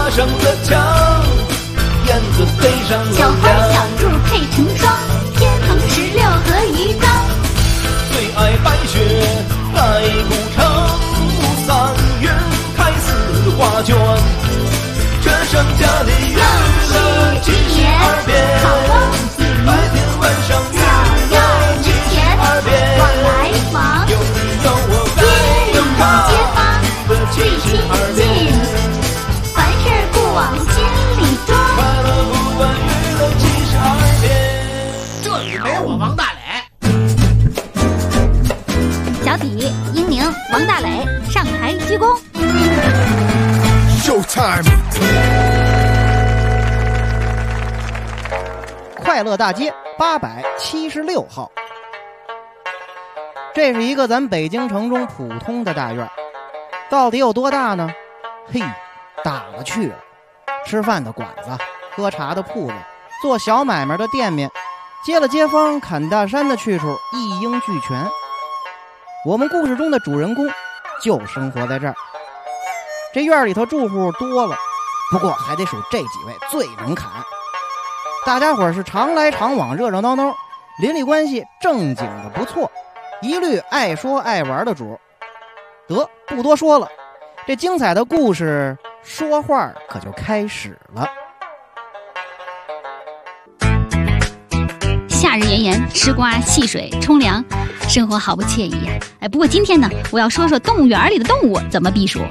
爬上了墙，燕子飞上了小花梁。 小兔配成双，天蓬16和鱼缸。 最爱白雪盖古城，3月开4画卷。这剩下的月了72遍，白天晚上月了72遍。 往来往， 有你有我街里的街坊最亲 72 近， 遍。 凡事不往心里装。 快乐不管娱乐72遍。 这里没我王大磊。 小底、英宁、王大磊上台鞠躬。 Showtime！ 快乐大街876号，这是一个咱北京城中普通的大院，到底有多大呢？嘿，大了去了！吃饭的馆子，喝茶的铺子，做小买卖的店面，接了街坊砍大山的去处，一应俱全。我们故事中的主人公就生活在这儿。这院里头住户多了，不过还得数这几位最能砍。大家伙是常来常往，热热闹闹，邻里关系正经的不错，一律爱说爱玩的主。得，不多说了，这精彩的故事说话可就开始了。 夏日炎炎，吃瓜戏水冲凉，生活好不惬意呀！哎，不过今天呢，我要说说动物园里的动物怎么避暑。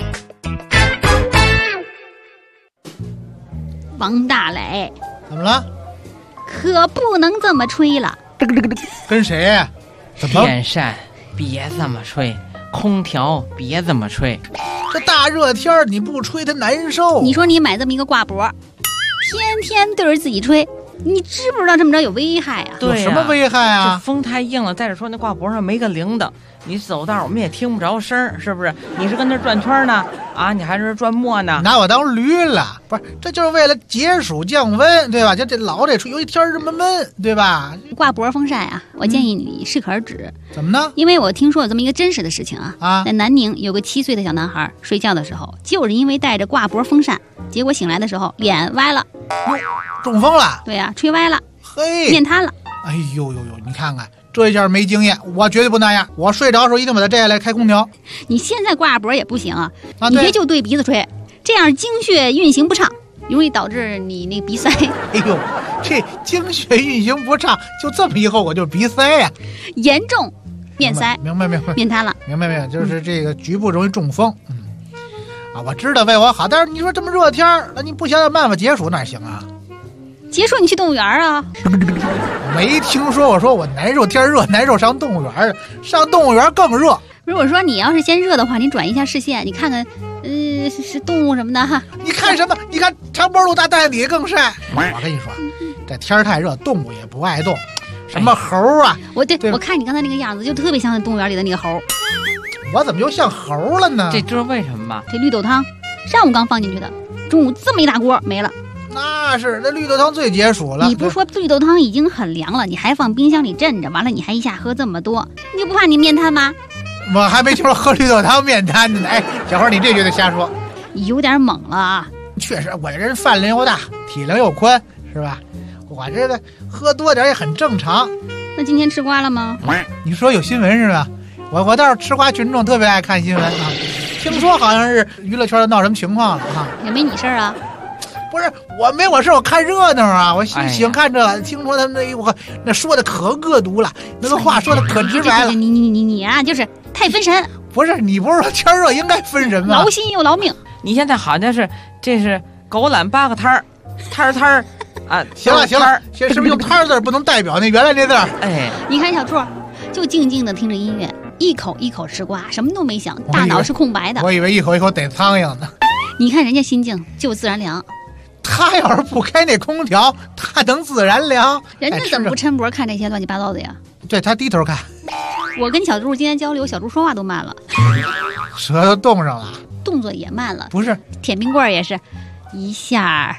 王大磊， 怎么了？ 可不能这么吹了。 跟谁？怎么？ 电扇别这么吹，空调别这么吹。 这大热天你不吹它难受。 你说你买这么一个挂脖，天天对着自己吹，你知不知道这么着有危害啊？ 对呀， 有什么危害这啊？ 风太硬了，再者说那挂脖上没个铃铛，你走道我们也听不着声，是不是？你是跟那转圈呢？啊，你还是转磨呢？ 拿我当驴了？不是，这就是为了解暑降温，对吧？这老得吹，尤其天这么闷，对吧？ 挂脖风扇啊，我建议你适可而止。 怎么呢？ 因为我听说有这么一个真实的事情啊，在南宁有个7岁的小男孩睡觉的时候，就是因为带着挂脖风扇，结果醒来的时候脸歪了， 中风了？ 对呀，吹歪了， 嘿， 面瘫了。 哎呦呦呦，你看看这一下没经验，我绝对不那样。我睡着的时候一定把它摘下来开空调。 你现在挂脖也不行啊， 啊， 你别就对鼻子吹，这样经血运行不畅，容易导致你那鼻塞。 哎呦，这经血运行不畅，就这么一后果就是鼻塞呀， 严重面塞， 明白， 面瘫了。 明白，就是这个局部容易中风。啊，我知道为我好，但是你说这么热天儿，那你不想想办法解暑哪行啊？ 结束你去动物园啊？ 没听说我说我难受，天热难受上动物园，上动物园更热。 如果说你要是嫌热的话，你转移一下视线，你看看，是动物什么的哈。 你看什么？你看长脖鹿大太阳底下更晒。我跟你说，这天太热，动物也不爱动，什么猴啊？ 我看你刚才那个样子，就特别像动物园里的那个猴。 我怎么又像猴了呢？ 这知道为什么吗？ 这绿豆汤，上午刚放进去的，中午这么一大锅没了。 那是，这绿豆汤最解暑了。 你不是说绿豆汤已经很凉了，你还放冰箱里镇着，完了你还一下喝这么多，你不怕你面瘫吗？ 我还没听说喝绿豆汤面瘫的呢。哎，小花，你这就得瞎说， 你有点猛了啊！ 确实，我这人饭量又大，体量又宽，是吧？我这个喝多点也很正常。 那今天吃瓜了吗？ 你说有新闻是吧？我倒是吃瓜群众特别爱看新闻啊，听说好像是娱乐圈闹什么情况了啊？ 也没你事儿啊。 不是，我没我事，我看热闹啊！我喜欢看这，听说他们那说的可恶毒了，那个话说的可直白了。 你啊，就是太分神。 不是，你不是说天热应该分神吗？ 劳心又劳命。 你现在好像是这是狗揽8个摊儿啊！ 行了，是不是用摊字不能代表那原来那字？ 哎， 你看小兔，就静静的听着音乐，一口一口吃瓜，什么都没想，大脑是空白的。 我以为一口一口逮苍蝇呢。 你看人家心境就自然凉。 他要是不开那空调，他能自然凉。 人家怎么不抻脖看这些乱七八糟的呀？ 对，他低头看。 我跟小猪今天交流，小猪说话都慢了， 舌头冻上了， 动作也慢了。 不是， 舔冰棍也是，一下。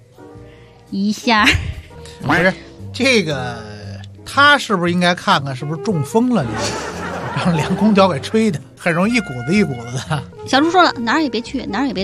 不是这个，他是不是应该看看是不是中风了？让凉空调给吹的，很容易一股子一股子的。 小猪说了，哪儿也别去，哪儿也别动，在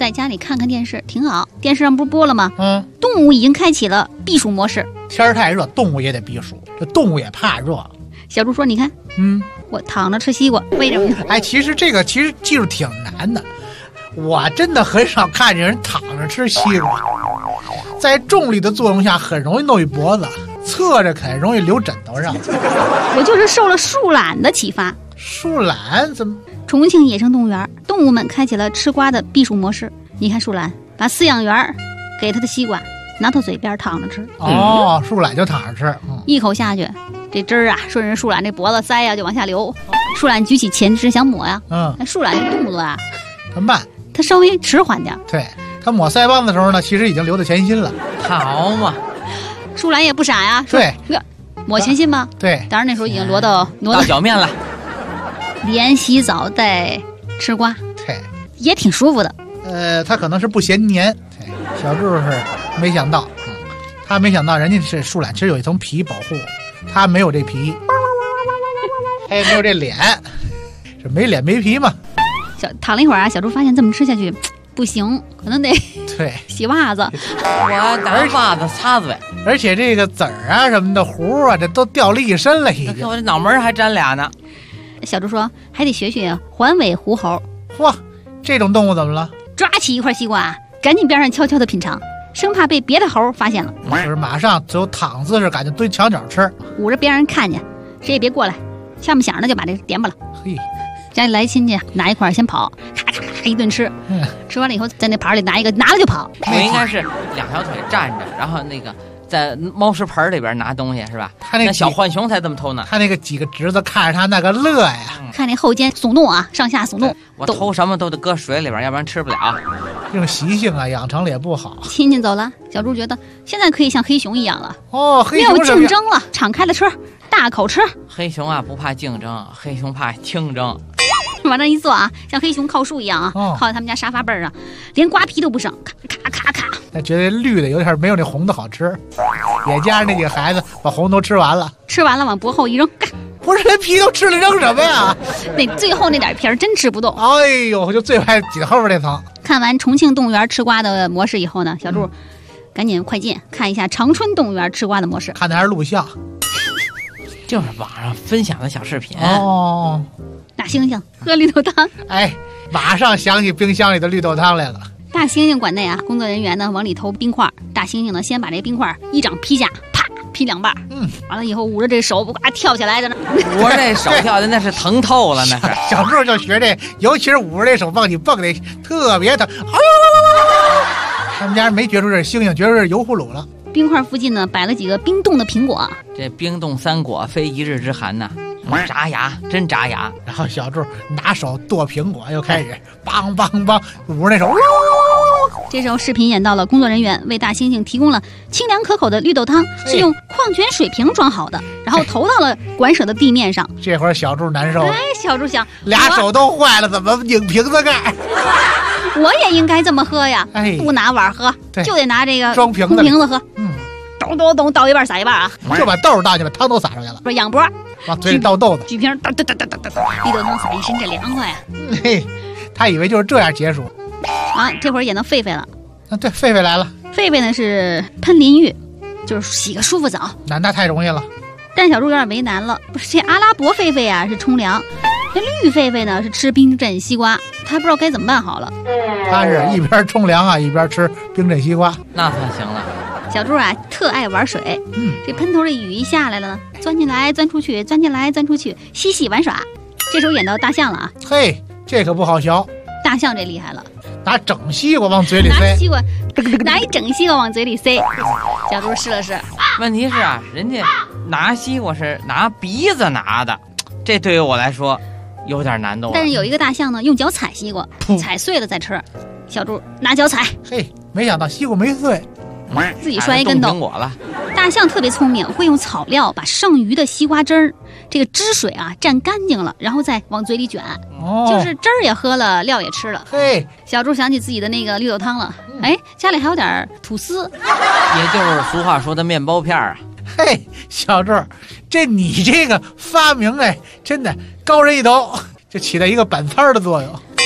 在家里看看电视挺好。电视上不是播了吗？动物已经开启了避暑模式。 天儿太热，动物也得避暑，这动物也怕热。 小猪说：“你看，我躺着吃西瓜，为什么呢？” 哎，其实技术挺难的，我真的很少看见人躺着吃西瓜，在重力的作用下很容易弄一脖子，侧着啃容易留枕头上。 我就是受了树懒的启发。 树懒怎么？ 重庆野生动物园，动物们开启了吃瓜的避暑模式。你看树懒把饲养员给他的西瓜拿到嘴边躺着吃。 树懒就躺着吃， 一口下去，这汁儿啊顺着树懒这脖子腮呀就往下流。树懒举起前肢想抹呀，树懒这动作啊很慢， 它稍微迟缓点。 对，它抹腮帮子的时候呢，其实已经流到前心了。 好嘛， 树懒也不傻呀， 对， 抹前心吧。 对， 当然那时候已经挪到脚面了。 连洗澡带吃瓜， 对， 也挺舒服的。 他可能是不嫌黏。对，小猪是没想到，他没想到人家是树懒，其实有一层皮保护，他没有这皮，他也没有这脸，这没脸没皮嘛。 躺了一会儿啊，小猪发现这么吃下去不行，可能得对洗袜子。 我拿袜子擦子呗。 而且这个籽儿啊什么的核啊，这都掉了一身了已经。 我这脑门还沾俩呢。 小猪说还得学学环尾狐猴。 嚯，这种动物怎么了？ 抓起一块西瓜，赶紧边上悄悄的品尝，生怕被别的猴发现了。 就是马上就躺姿势，赶紧蹲墙角吃， 捂着别人看见，谁也别过来，下面响着就把这点吧了。 嘿， 家里来亲戚拿一块先跑，咔咔咔一顿吃，吃完了以后在那盘里拿一个，拿了就跑。 我应该是两条腿站着，然后那个在猫食盆里边拿东西是吧？ 他那小浣熊才这么偷呢。 他那个几个侄子看着他那个乐呀， 看那后肩耸动啊，上下耸动。 我偷什么都得搁水里边，要不然吃不了。 这种习性啊，养成了也不好。 亲戚走了，小猪觉得现在可以像黑熊一样了。 黑熊没有竞争了，敞开了吃，大口吃。 黑熊啊，不怕竞争，黑熊怕竞争。 往那一坐啊，像黑熊靠树一样啊，靠在他们家沙发背上，连瓜皮都不剩，咔咔咔咔。 他觉得绿的有点没有那红的好吃，也加上那几个孩子把红都吃完了， 吃完了往脖后一扔， 不是连皮都吃了，扔什么呀？ 那最后那点皮儿真吃不动。 哎呦，就最爱挤后边那层。 看完重庆动物园吃瓜的模式以后呢，小猪赶紧快进看一下长春动物园吃瓜的模式。 看的还是录像， 就是网上分享的小视频。 大猩猩喝绿豆汤， 哎，马上想起冰箱里的绿豆汤来了。 大猩猩馆内啊，工作人员呢往里投冰块，大猩猩呢先把这冰块一掌劈下，啪劈两半，完了以后捂着这手呱跳起来在那。 捂着这手跳的那是疼透了，那是。 小时候就学这，尤其是捂着这手往起蹦的特别疼。他们家没觉出这是猩猩，觉出这是油葫芦了。 冰块附近呢摆了几个冰冻的苹果， 这冰冻三果非一日之寒呐。炸牙，真炸牙。 然后小猪拿手剁苹果，又开始梆梆梆捂着那手。 这时候视频演到了工作人员为大猩猩提供了清凉可口的绿豆汤，是用矿泉水瓶装好的，然后投到了馆舍的地面上。 这会儿小猪难受。 哎，小猪想， 俩手都坏了，怎么拧瓶子盖？ 我也应该这么喝呀，不拿碗喝，就得拿这个装瓶子喝。咚倒一半撒一半啊， 就把豆倒进来，汤都撒出去了。 不是仰脖， 往嘴里倒豆子， 举瓶哒，绿豆汤撒一身，这凉快啊！ 嘿，他以为就是这样结束啊。这会儿演到狒狒了， 对，狒狒来了。 狒狒呢是喷淋浴，就是洗个舒服澡。 那太容易了。 但小猪有点为难了，不是这阿拉伯狒狒啊是冲凉，这绿狒狒呢是吃冰镇西瓜，他不知道该怎么办好了。 他是一边冲凉啊，一边吃冰镇西瓜， 那算行了。 小猪啊特爱玩水，这喷头的雨一下来了呢，钻进来钻出去，钻进来钻出去，嬉戏玩耍。这时候演到大象了啊， 嘿，这可不好学。 大象这厉害了， 拿整西瓜往嘴里塞， 拿一整西瓜往嘴里塞。小猪试了试， 问题是啊，人家拿西瓜是拿鼻子拿的，这对于我来说有点难度。 但是有一个大象呢，用脚踩西瓜，踩碎了再吃。小猪拿脚踩， 嘿，没想到西瓜没碎， 自己摔一跟头。大象特别聪明，会用草料把剩余的西瓜汁儿这个汁水啊蘸干净了，然后再往嘴里卷，就是汁儿也喝了，料也吃了。 嘿， 小猪想起自己的那个绿豆汤了，哎，家里还有点吐司， 也就是俗话说的面包片啊。 嘿，小猪，这你这个发明哎，真的高人一等，就起到一个板擦的作用。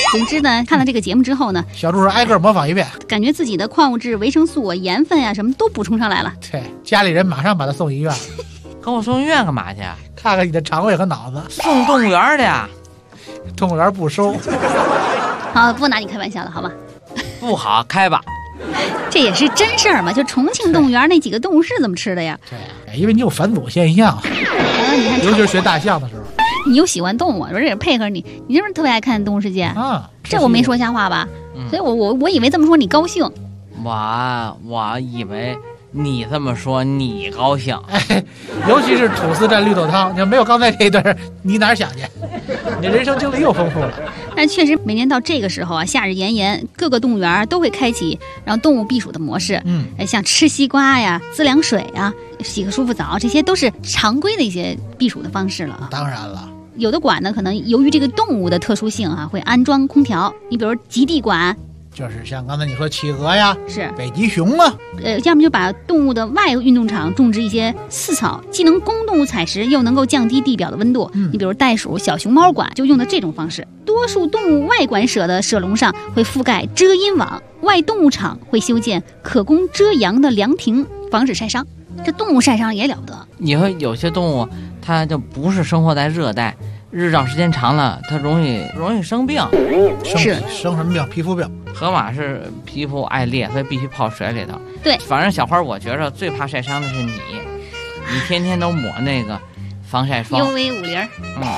总之呢，看了这个节目之后呢， 小猪是挨个模仿一遍， 感觉自己的矿物质、维生素啊、盐分呀、什么都补充上来了。 对，家里人马上把他送医院了。 跟我送医院干嘛去？ 看看你的肠胃和脑子。 送动物园的呀。 动物园不收。 好，不拿你开玩笑了，好吧？ 不好，开吧。 这也是真事儿嘛，就重庆动物园那几个动物是怎么吃的呀？ 对，因为你有返祖现象。 你看， 尤其是学大象的时候。 你又喜欢动物，我这也配合你。你是不是特别爱看《动物世界》 啊？ 这我没说瞎话吧？所以我以为这么说你高兴。 我以为你这么说你高兴。 哎，尤其是吐司蘸绿豆汤，你要没有刚才这一段，你哪想去？你人生经历又丰富了。 但确实，每年到这个时候啊，夏日炎炎，各个动物园都会开启让动物避暑的模式。像吃西瓜呀、滋凉水啊、洗个舒服澡，这些都是常规的一些避暑的方式了啊。 当然了。 有的馆呢，可能由于这个动物的特殊性啊，会安装空调。你比如极地馆， 就是像刚才你说企鹅呀， 是北极熊啊， 要么就把动物的外运动场种植一些饲草，既能供动物采食，又能够降低地表的温度。你比如袋鼠、小熊猫馆就用的这种方式。多数动物外馆舍的舍笼上会覆盖遮阴网，外动物场会修建可供遮阳的凉亭，防止晒伤。这动物晒伤也了得。 你说有些动物它就不是生活在热带，日照时间长了，它容易生病。 是生什么病？皮肤病。 河马是皮肤爱裂，所以必须泡水里头。 对， 反正小花，我觉着最怕晒伤的是你天天都抹那个防晒霜。 UV50。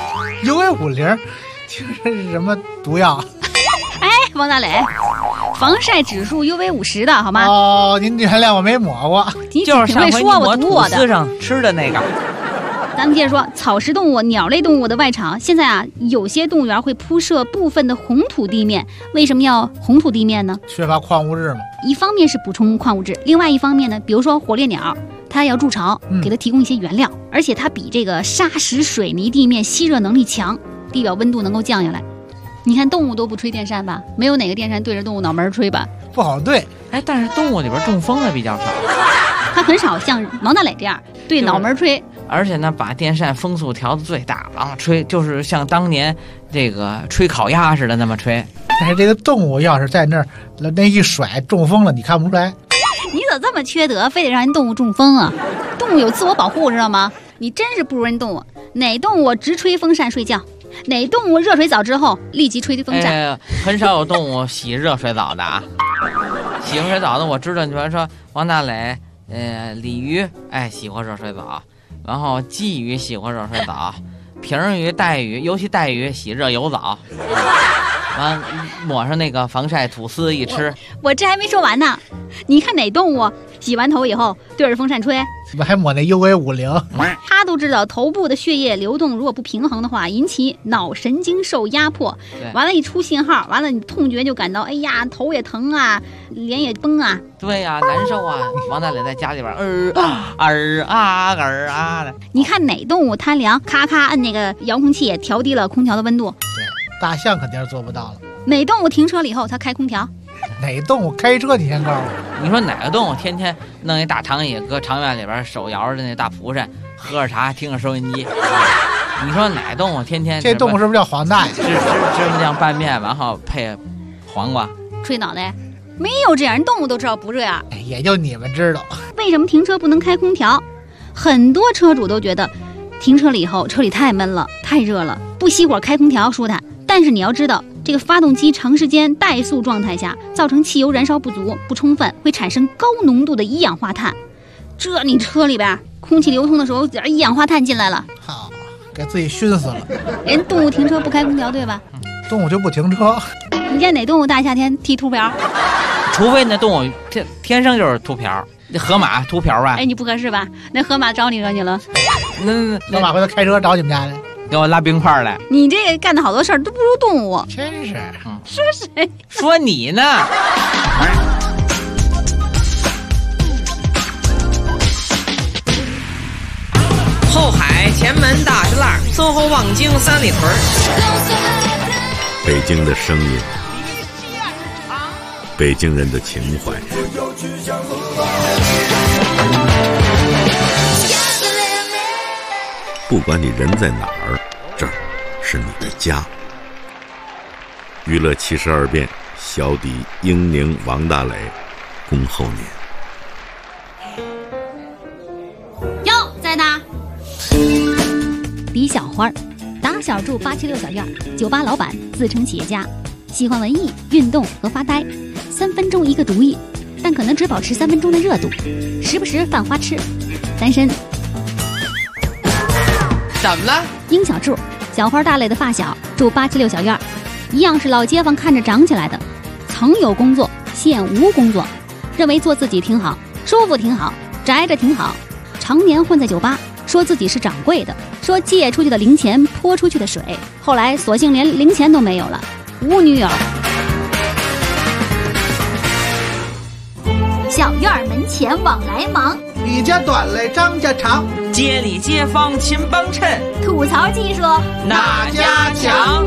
UV50，就是什么毒药？ 哎，王大磊，防晒指数 UV50的好吗？ 哦，您原谅我没抹过。 你就是上回你抹吐司上吃的那个。 咱们接着说，草食动物、鸟类动物的外场，现在啊，有些动物园会铺设部分的红土地面。为什么要红土地面呢？ 缺乏矿物质嘛。 一方面是补充矿物质，另外一方面呢，比如说火烈鸟，它要筑巢，给它提供一些原料，而且它比这个沙石水泥地面吸热能力强，地表温度能够降下来。你看动物都不吹电扇吧？没有哪个电扇对着动物脑门吹吧？ 不好对。 哎，但是动物里边中风的比较少。 它很少像王大磊这样对脑门吹。 而且呢，把电扇风速调到最大，然后吹，就是像当年这个吹烤鸭似的那么吹。 但是这个动物要是在那儿那一甩中风了，你看不出来。 你怎么这么缺德，非得让人动物中风啊？动物有自我保护，知道吗？你真是不如人动物。哪动物直吹风扇睡觉？哪动物热水澡之后立即吹风扇？ 很少有动物洗热水澡的啊。洗热水澡的我知道，你比如说王大磊，鲤鱼洗过热水澡。然后鲫鱼洗过热水澡，平鱼、带鱼，尤其带鱼洗热油澡，完抹上那个防晒吐司一吃。 我这还没说完呢，你看哪动物洗完头以后对着风扇吹？ 怎么还抹那 UV50？ 他都知道头部的血液流动如果不平衡的话，引起脑神经受压迫，完了一出信号，完了你痛觉就感到哎呀头也疼啊，脸也崩啊。 对呀，难受啊！王大磊在家里边的。 你看哪动物贪凉，咔咔摁那个遥控器也调低了空调的温度。 对，大象肯定是做不到了。 哪动物停车了以后它开空调？ 哪动物开车？你先告诉我。 你说哪个动物天天弄一大躺椅搁长院里边手摇着那大蒲扇，喝着茶听着收音机？你说哪动物天天？ 这动物是不是叫黄大爷？ 芝麻酱拌面，然后配黄瓜， 吹脑袋？没有这样，人动物都知道不这样。 也就你们知道。 为什么停车不能开空调？很多车主都觉得停车了以后车里太闷了，太热了，不熄火开空调舒坦。但是你要知道，这个发动机长时间怠速状态下，造成汽油燃烧不足、不充分，会产生高浓度的一氧化碳。这你车里边空气流通的时候，一氧化碳进来了， 好，给自己熏死了。 人动物停车不开空调，对吧？ 动物就不停车。 你见哪动物大夏天剃秃瓢？ 除非那动物天生就是秃瓢。那河马秃瓢吧？ 哎，你不合适吧？那河马招你惹你了？ 那河马回头开车找你们家来， 给我拉冰块来。 你这个干的好多事儿都不如动物， 真是。 说谁？ 说你呢。 后海前门大石栏，淞沪望京三里屯。 北京的声音，北京人的情怀。不管你人在哪儿，这儿是你的家。 娱乐72变，小弟英宁、王大雷，恭候您。 哟，在呢。李小花，打小住876小院，酒吧老板，自称企业家，喜欢文艺、运动和发呆，3分钟一个主意，但可能只保持3分钟的热度，时不时犯花痴，单身。 怎么了？ 殷小柱，小花大磊的发小，住876小院，一样是老街坊看着长起来的，曾有工作，现无工作，认为做自己挺好，舒服挺好，宅着挺好，常年混在酒吧，说自己是掌柜的，说借出去的零钱泼出去的水，后来索性连零钱都没有了，无女友。小院门前往来忙， 李家短来张家长， 街里街坊勤帮衬， 吐槽技术哪家强？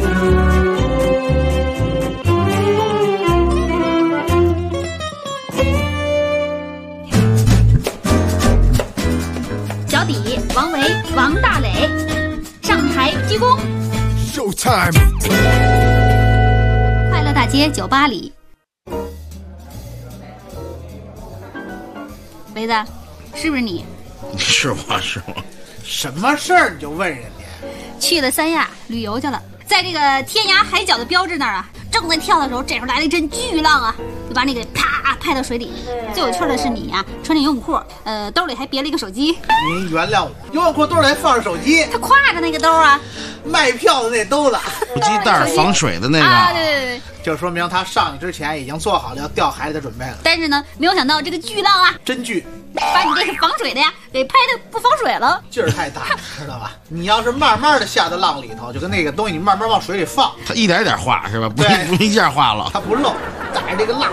小底王维、王大磊上台鞠躬。 Showtime！ 快乐大街酒吧里，维子，是不是你？ 是我。 什么事儿你就问人家？ 去了三亚旅游去了，在这个天涯海角的标志那儿啊，正在跳的时候，这时候来了一阵巨浪啊，就把你给啪拍到水里。最有趣的是你啊，穿着游泳裤，兜里还别了一个手机。 您原谅我，游泳裤兜里还放着手机， 他挎着那个兜啊， 卖票的那兜子， 手机袋防水的那个。 啊，对， 就说明他上去之前已经做好了要掉海里的准备了。 但是呢，没有想到这个巨浪啊， 真巨， 把你这个防水的呀给拍的不防水了， 劲儿太大，知道吧？你要是慢慢的下到浪里头，就跟那个东西你慢慢往水里放， 它一点一点化是吧？不一下化了， 它不漏，带着这个浪，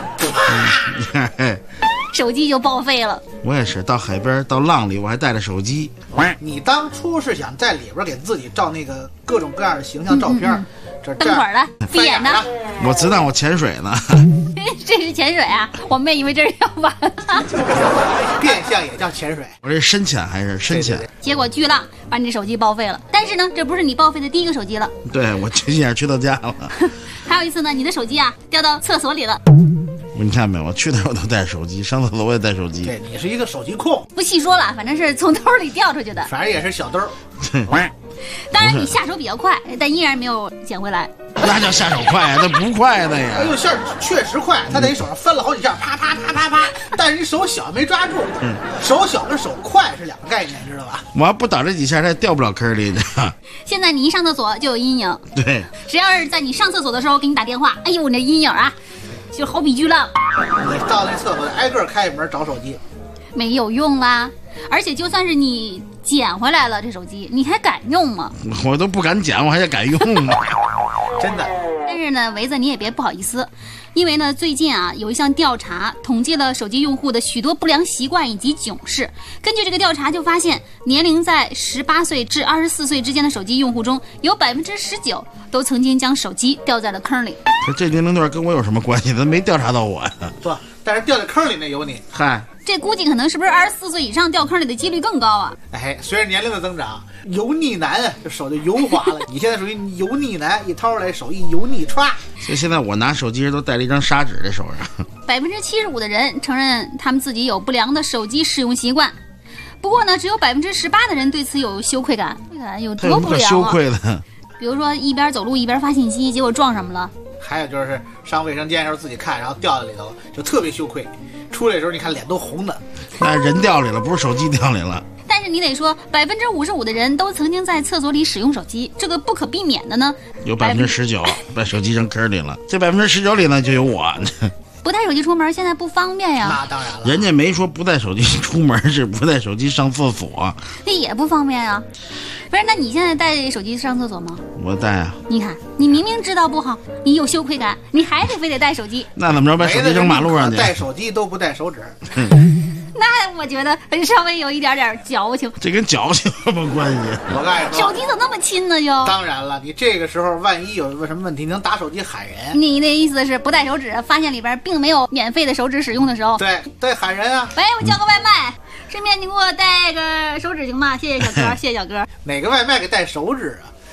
手机就报废了。 我也是，到海边到浪里，我还带着手机。 你当初是想在里边给自己照那个各种各样的形象照片，这蹬腿的、闭眼的， 我只当我潜水呢。 这是潜水啊！我们也以为这是要完了， 变相也叫潜水。 我这深潜还是深潜？ 对， 结果巨浪把你这手机报废了。但是呢，这不是你报废的第一个手机了。 对，我这下去到家了。 还有一次呢，你的手机啊掉到厕所里了。 你看没有？我去哪儿我都带手机，上厕所我也带手机。 对，你是一个手机控。 不细说了，反正是从兜里掉出去的。 反正也是小兜。 当然你下手比较快，但依然没有捡回来。 那叫下手快啊，那不快的呀。 哎呦，下确实快，他在你手上翻了好几下，啪啪啪啪啪。但是你手小没抓住，手小跟手快是两个概念，知道吧？ 我要不打这几下，他也掉不了坑里的。 现在你一上厕所就有阴影。 对， 谁要是在你上厕所的时候给你打电话，哎呦，你这阴影啊，就好比巨浪。 你到那厕所挨个开门找手机， 没有用啦。而且就算是你捡回来了这手机，你还敢用吗？ 我都不敢捡，我还敢用吗？ 真的。 但是呢，维子你也别不好意思，因为呢，最近啊有一项调查统计了手机用户的许多不良习惯以及囧事。根据这个调查就发现，年龄在18岁至24岁之间的手机用户中，有19%都曾经将手机掉在了坑里。 这年龄段跟我有什么关系？他没调查到我呀。 不，但是掉在坑里那有你。 嗨， 这估计可能是不是24岁以上掉坑里的几率更高啊？ 哎，随着年龄的增长，油腻男这手就油滑了。你现在属于油腻男，一掏出来手一油腻歘。 所以现在我拿手机时都带了一张砂纸在手上。 75%的人承认他们自己有不良的手机使用习惯，不过呢，只有18%的人对此有羞愧感。有多不良啊？ 羞愧的。 比如说一边走路一边发信息，结果撞什么了？ 还有就是上卫生间的时候自己看，然后掉在里头，就特别羞愧。出来的时候你看脸都红的。 那人掉里了，不是手机掉里了。 但是你得说，55%的人都曾经在厕所里使用手机，这个不可避免的呢。 有19%把手机扔坑里了，这19%里呢就有我。 不带手机出门现在不方便呀。 那当然了， 人家没说不带手机出门，是不带手机上厕所。 那也不方便呀。不是，那你现在带手机上厕所吗？ 我带啊。 你看，你明明知道不好，你有羞愧感，你还得非得带手机。 那怎么着，把手机扔马路上去？ 带手机都不带手指。 那我觉得稍微有一点矫情。 这跟矫情有什么关系？ 我告诉你说， 手机怎么那么亲呢？就当然了，你这个时候万一有什么问题，能打手机喊人。 你的意思是不带手指，发现里边并没有免费的手指使用的时候， 对喊人啊！ 喂，我叫个外卖，顺便你给我带个手指行吗？谢谢小哥，谢谢小哥。 哪个外卖给带手指啊？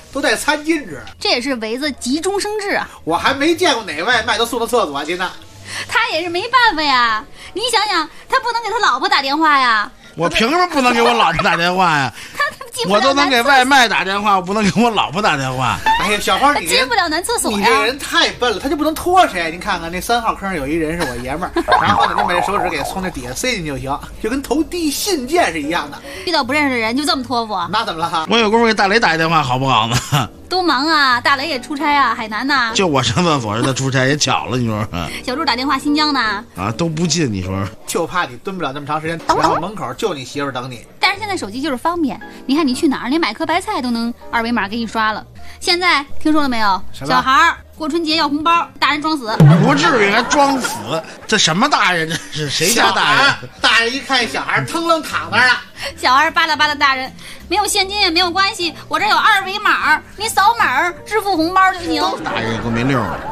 都带餐巾纸。 这也是围子急中生智啊！ 我还没见过哪外卖都送到厕所去呢。 他也是没办法呀，你想想，他不能给他老婆打电话呀。 我凭什么不能给我老婆打电话呀？我都能给外卖打电话，我不能给我老婆打电话。 哎呀，小花，你进不了男厕所呀！ 你这人太笨了，他就不能拖谁？您看看那3号坑有一人是我爷们儿，然后呢，就把这手指给从那底下塞进去就行，就跟投递信件是一样的。 遇到不认识的人就这么托付？ 那怎么了？ 我有功夫给大雷打一电话好不好呢？ 都忙啊，大雷也出差啊，海南呢。 就我上厕所，他出差也巧了，你说。 小柱打电话新疆呢。 啊，都不近，你说。 就怕你蹲不了那么长时间，然后门口就你媳妇等你。 但是现在手机就是方便，你看你去哪儿，连买颗白菜都能2维码给你刷了。现在听说了没有？小孩过春节要红包，大人装死。 不至于还装死，这什么大人？这是谁家大人？ 大人一看小孩，腾楞躺那儿了。 小孩巴拉巴拉大人，没有现金也没有关系，我这有2维码，你扫码支付红包就行。 大人也够没溜儿。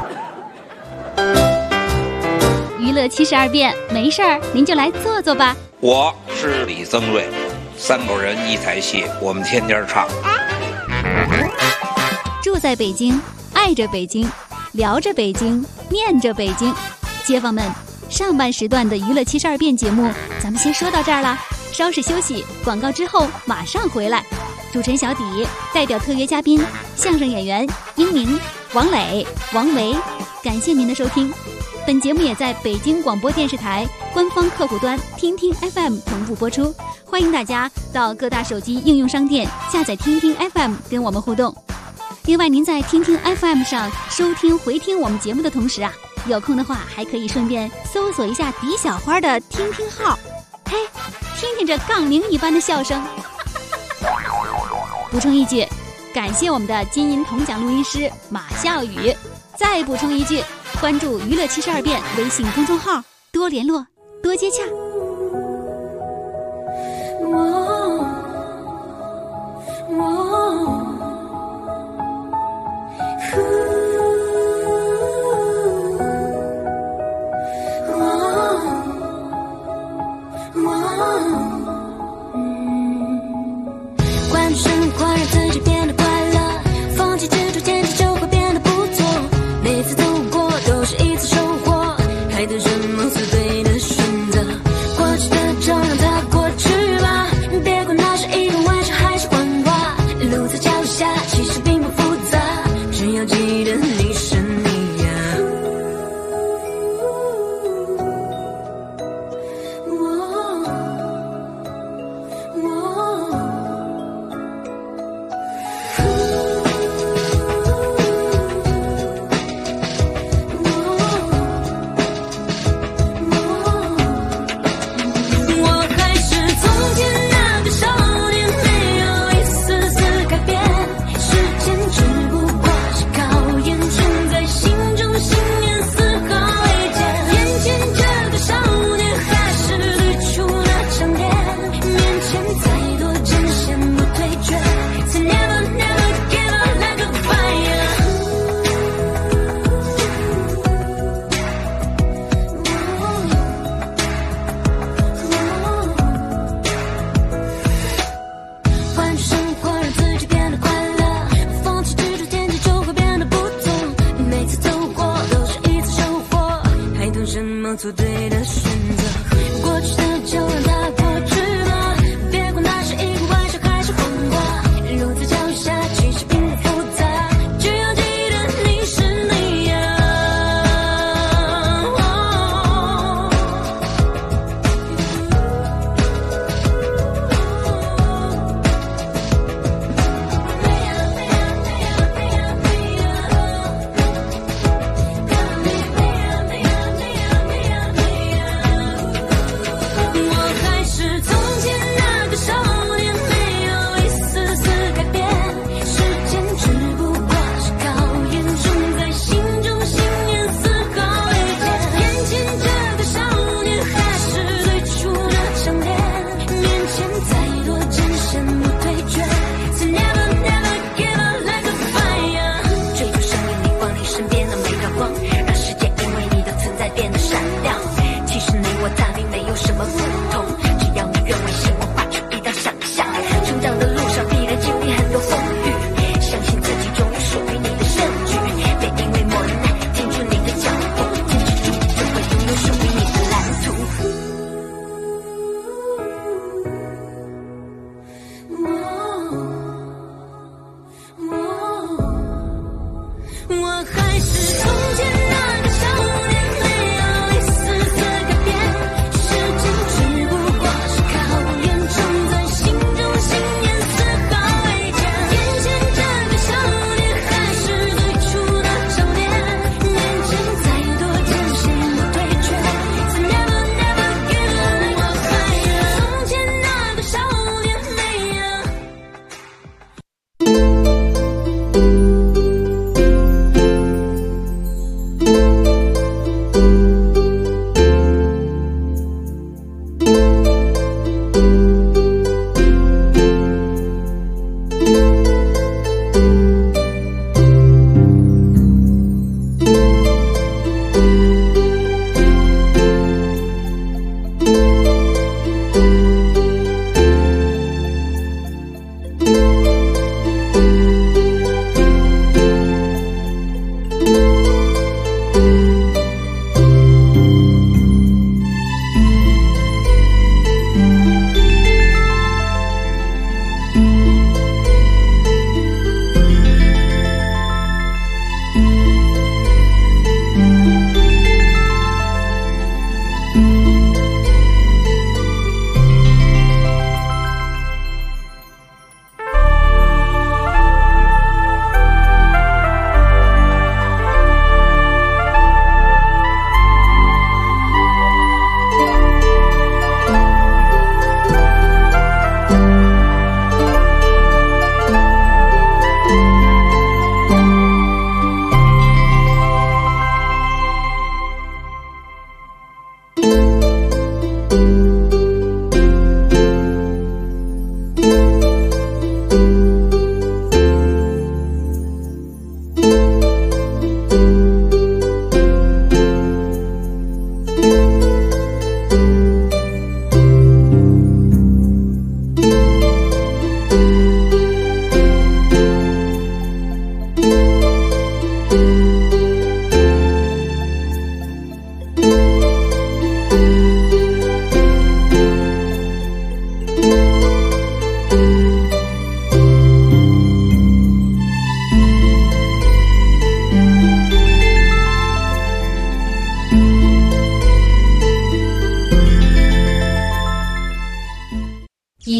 娱乐72变，没事儿您就来坐坐吧。 我是李增瑞，3口人1台戏，我们天天唱。 住在北京，爱着北京，聊着北京，念着北京。街坊们，上半时段的娱乐72变节目咱们先说到这儿了，稍事休息，广告之后马上回来。主持人小迪代表特约嘉宾相声演员英明、王磊、王维，感谢您的收听。本节目也在北京广播电视台官方客户端听听 FM 同步播出，欢迎大家到各大手机应用商店下载听听 FM 跟我们互动。另外您在听听 FM 上收听回听我们节目的同时啊，有空的话还可以顺便搜索一下迪小花的听听号，嘿，听听这杠铃一般的笑声。补充一句，感谢我们的金银铜奖录音师马笑宇。再补充一句，关注娱乐72变微信公众号，多联络，多接洽。 关注生活，让自己变得快乐，放弃执着，坚持就会变得不错。每次走过都是一次收获，还等什么做对的选择？过去的就让它过去吧，别管那是一个玩笑还是谎话。路在脚下，其实并不复杂，只要记得你是你呀。做对的选择，过去的就让它过去吧，别管那是一个玩笑还是谎话。路在脚下，其实并不复杂，只要记得你是你呀。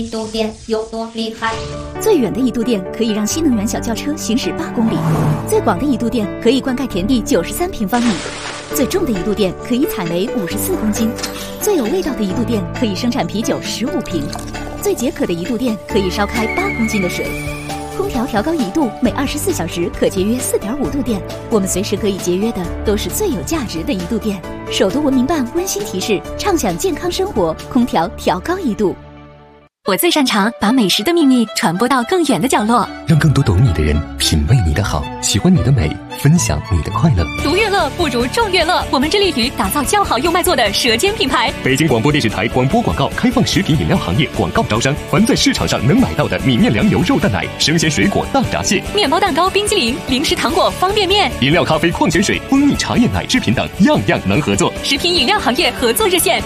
移动电有多厉害？ 最远的移动电可以让新能源小轿车行驶8公里，最广的移动电可以灌溉田地93平方米，最重的移动电可以采煤54公斤，最有味道的移动电可以生产啤酒15瓶，最解渴的移动电可以烧开8公斤的水。空调调高1度，每24小时可节约4.5度电。我们随时可以节约的都是最有价值的移度电。首都文明办温馨提示：畅享健康生活，空调调高1度。我最擅长把美食的秘密传播到更远的角落， 让更多懂你的人品味你的好，喜欢你的美，分享你的快乐。 独乐乐不如众乐乐，我们致力于打造较好又卖座的舌尖品牌。 北京广播电视台广播广告开放食品饮料行业广告招商，凡在市场上能买到的米面粮油肉蛋奶、生鲜水果大闸蟹、 面包蛋糕、冰激凌、零食糖果、方便面、 饮料、咖啡、矿泉水、蜂蜜茶叶、奶制品等，样样能合作。 食品饮料行业合作热线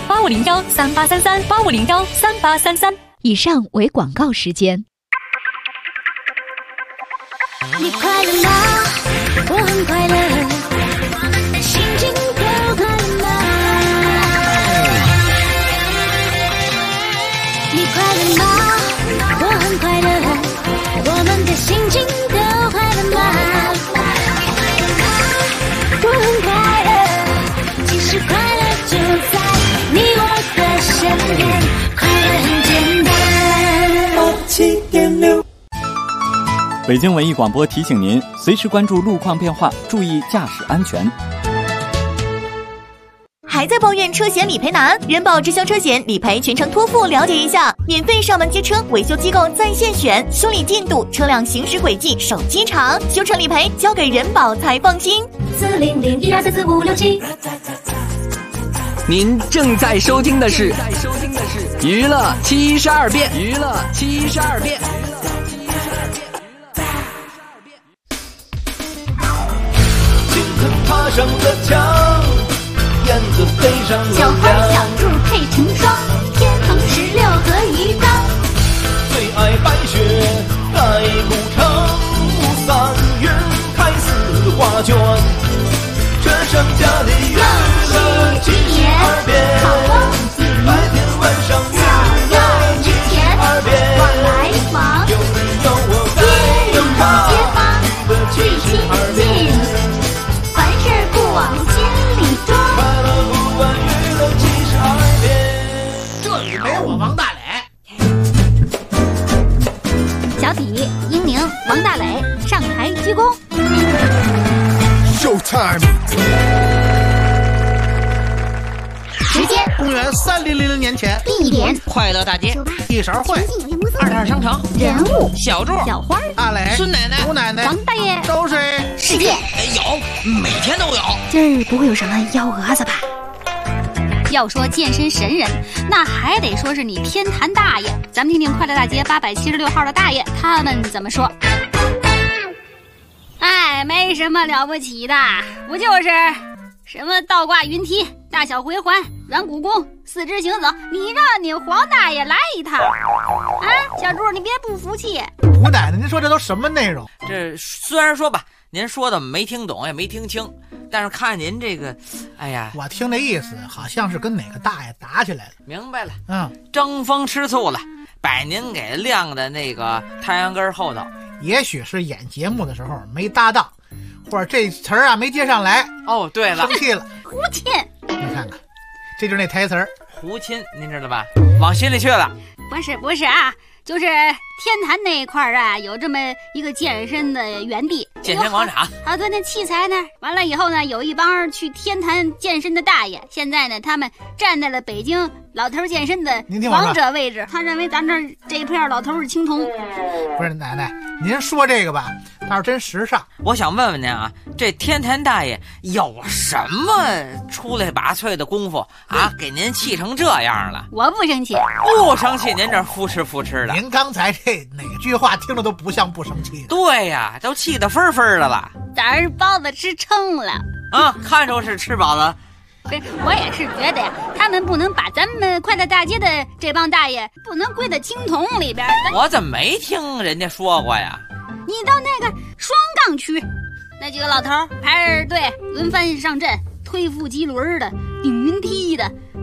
：8501-3833，8501-3833。以上为广告时间。 你快乐吗？我很快乐，我们的心情都快乐吗？你快乐吗？我很快乐，我们的心情都快乐吗？我很快乐，其实快乐就在你我的身边，快乐很简单。7.6 北京文艺广播提醒您，随时关注路况变化，注意驾驶安全。 还在抱怨车险理赔难？人保直销车险理赔全程托付，了解一下，免费上门接车，维修机构在线选，修理进度、车辆行驶轨迹、手机查，修成理赔交给人保才放心。40012344567。 您正在收听的是娱乐72变，娱乐72变。 青藤爬上了墙，燕子飞上了小花小猪配成双，天堂16合一张。 最爱白雪盖古城，3月开4画卷，这剩下的娱乐72变，白天晚上娱乐72变， 往来往， 有你有我在有他， 街坊最亲近，凡事不往心里装。 快乐不管娱乐72变， 这里没我王大磊。 小体、英宁、王大磊上台鞠躬。 Showtime。 时间： 公元3000年前。 地点： 快乐大街。 一勺烩。 22商城。 人物： 小猪、 小花、 大磊、 孙奶奶、 吴奶奶、 王大爷。 都是世界有，每天都有。 今儿不会有什么幺蛾子吧？要说健身神人，那还得说是你天坛大爷。咱们听听快乐大街876号的大爷他们怎么说。哎，没什么了不起的，不就是什么倒挂云梯、大小回环、软骨功、4肢行走，你让你黄大爷来一套啊！小猪，你别不服气。 吴奶奶，您说这都什么内容？ 这虽然说吧，您说的没听懂也没听清，但是看您这个，哎呀， 我听这意思好像是跟哪个大爷打起来了。 明白了， 争风吃醋了，把您给晾在那个太阳根后头。 也许是演节目的时候没搭档，或者这词儿没接上来。 哦，对了， 生气了。 胡亲， 你看看，这就是那台词儿。 胡亲，您知道吧？往心里去了。 不是啊，就是天坛那一块啊，有这么一个健身的园地， 健身广场。 好多那器材呢，完了以后呢，有一帮去天坛健身的大爷，现在呢，他们站在了北京老头健身的王者位置。他认为咱这一片老头是青铜。 不是奶奶，您说这个吧，倒是真时尚。 我想问问您啊，这天坛大爷有什么出类拔萃的功夫啊，给您气成这样了？ 我不生气， 不生气，您这呼哧呼哧的。 您刚才这哪句话听着都不像不生气的。 对呀，都气得分分的了。 咱儿包子吃撑了啊，看出是吃饱了。 我也是觉得呀，他们不能把咱们快乐大街的这帮大爷不能归到青铜里边。 我怎么没听人家说过呀？ 你到那个双杠区，那几个老头排着队轮番上阵，推负机轮的、顶云梯的，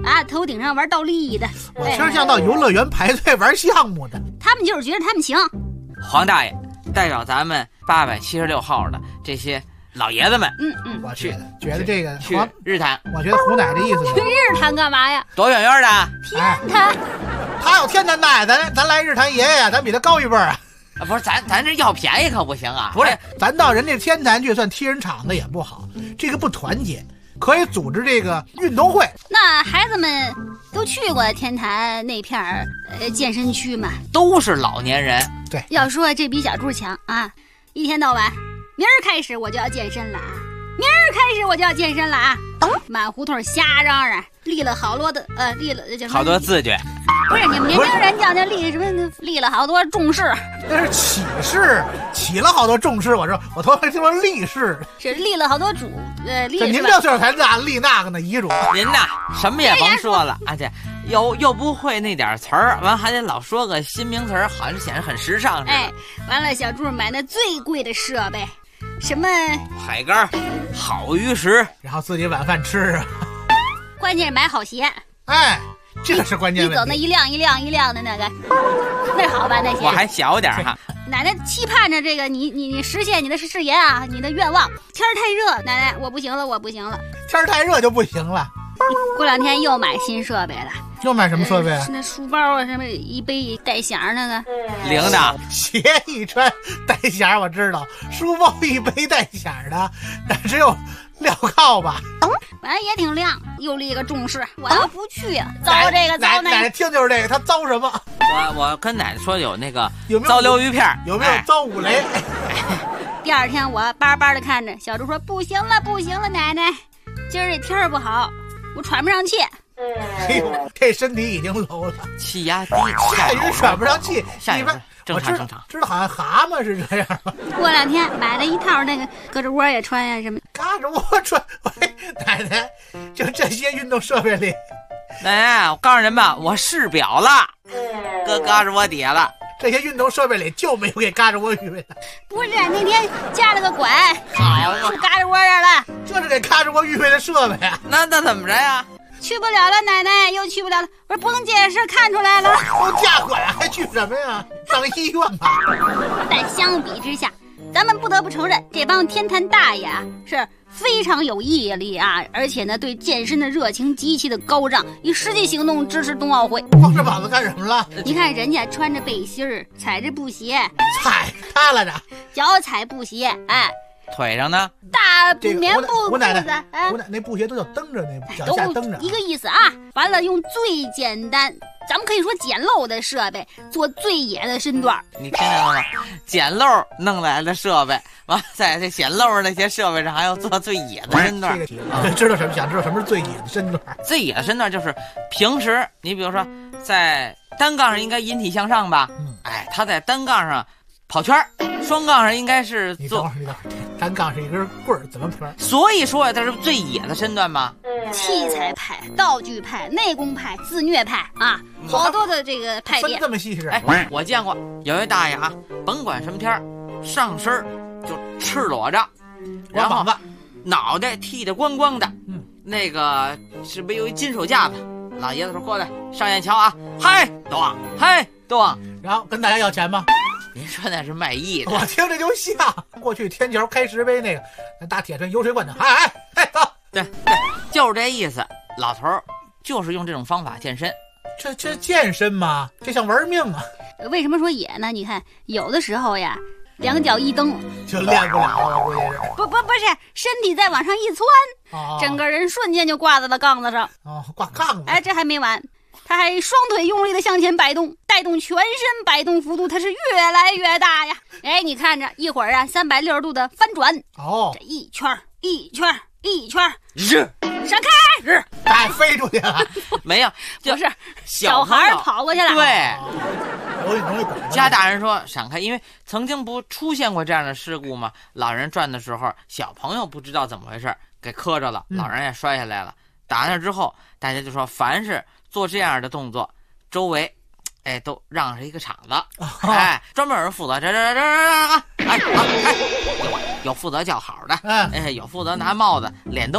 啊，头顶上玩倒立的。 我听着像到游乐园排队玩项目的。 他们就是觉得他们行。 黄大爷代表咱们876号的这些老爷子们， 我觉得这个去日坛， 我觉得胡奶这意思去日坛干嘛呀？ 多远远的天坛， 他有天坛大爷，咱来日坛爷爷呀，咱比他高一辈啊。 不是咱这要便宜可不行啊！ 不是，咱到人家天坛去算踢人场子也不好，这个不团结。可以组织这个运动会。 那孩子们都去过天坛那片健身区吗？ 都是老年人。 对， 要说这比小猪强啊！一天到晚，明儿开始我就要健身了啊！明儿开始我就要健身了啊！满胡同瞎嚷嚷，立了好多的立了好多字据。 不是你们年轻人叫那立什么？立了好多重誓。 那是起誓，起了好多重誓。我头回听说立誓， 是立了好多主立。 您这岁数才立那个呢遗嘱。 您呐，什么也甭说了，而且又不会那点词儿，完还得老说个新名词儿，好像显得很时尚似的。 哎，完了，小猪买那最贵的设备，什么海竿、好鱼食， 然后自己晚饭吃啊。 关键是买好鞋。 哎。这是关键问题。 你走那一辆一辆一辆的那个，那好吧那些。 我还小点哈。 奶奶期盼着这个你实现你的誓言啊，你的愿望。天儿太热，奶奶我不行了，我不行了。 天儿太热就不行了。 过两天又买新设备了。 又买什么设备啊？ 那书包啊，什么一背带响那个。 铃铛， 鞋一穿带响我知道，书包一背带响的，但只有镣铐吧。 反正也挺亮，又立个重誓，我要不去啊，遭这个遭那个。 奶奶听就是这个，他遭什么？ 我跟奶奶说有那个有没有遭溜鱼片， 有没有遭五雷？ 第二天我巴巴的看着小猪说：“不行了，不行了，奶奶，今儿这天儿不好，我喘不上气。” 哎呦，这身体已经 low 了， 气压低， 下雨喘不上气。 下雨正常。 知道好像蛤蟆是这样吗？ 过两天买了一套那个胳肢窝也穿呀，什么胳肢窝穿。奶奶，就这些运动设备里， 奶奶，我告诉您吧，我试表了，搁胳肢窝底下了。 这些运动设备里就没有给胳肢窝预备的。 不是，那天加了个拐，好是胳肢窝这儿了。 这是给胳肢窝预备的设备啊。 那怎么着呀？ 去不了了，奶奶又去不了了。我说不用解释，看出来了。 都架拐还去什么呀？上医院吧。 但相比之下，咱们不得不承认，这帮天坛大爷啊是非常有毅力啊，而且呢对健身的热情极其的高涨，以实际行动支持冬奥会。 光着膀子干什么了？ 你看人家穿着背心儿，踩着布鞋， 踩踏了着， 脚踩布鞋，哎。 腿上呢？ 大棉布我奶奶， 哎， 我奶那布鞋都叫蹬着，那脚下蹬着， 一个意思啊。完了，用最简单，咱们可以说简陋的设备做最野的身段。 你听见了吗？简陋弄来的设备，完在这简陋那些设备上还要做最野的身段。 知道什么？想知道什么是最野的身段？ 最野的身段就是平时你比如说在单杠上应该引体向上吧？哎，他在单杠上跑圈，双杠上应该是做。 你等会儿，单杠是一根棍儿，怎么跑？ 所以说它是最野的身段嘛。 器材派、道具派、内功派、自虐派啊，好多的这个派别。 分这么细致？ 哎，我见过有一大爷啊，甭管什么天上身就赤裸着，然后脑袋剃得光光的，那个是不是有一金手架子？老爷子说过来上眼瞧啊，嗨咚，嗨咚， 然后跟大家要钱吗？ 您说那是卖艺的， 我听着就像过去天桥开石碑那个大铁锤油水罐头，哎，走， 对，就是这意思。老头儿就是用这种方法健身， 这健身吗？这像玩命啊！ 为什么说野呢？你看有的时候呀，两脚一蹬就练不了了，估计是。 不是，身体再往上一窜，整个人瞬间就挂在了杠子上。 挂杠子。 哎，这还没完。他还双腿用力的向前摆动，带动全身摆动幅度，它是越来越大呀！哎，你看着一会儿啊，360度的翻转，这一圈一圈一圈，闪开， 哎，飞出去了， 没有， 不是小孩跑过去了， 对。家大人说闪开，因为曾经不出现过这样的事故吗？老人转的时候，小朋友不知道怎么回事，给磕着了，老人也摔下来了。打那之后，大家就说，凡是做这样的动作，周围，哎，都让着一个场子，哎，专门有人负责有负责叫好的，哎，有负责拿帽子敛东西的，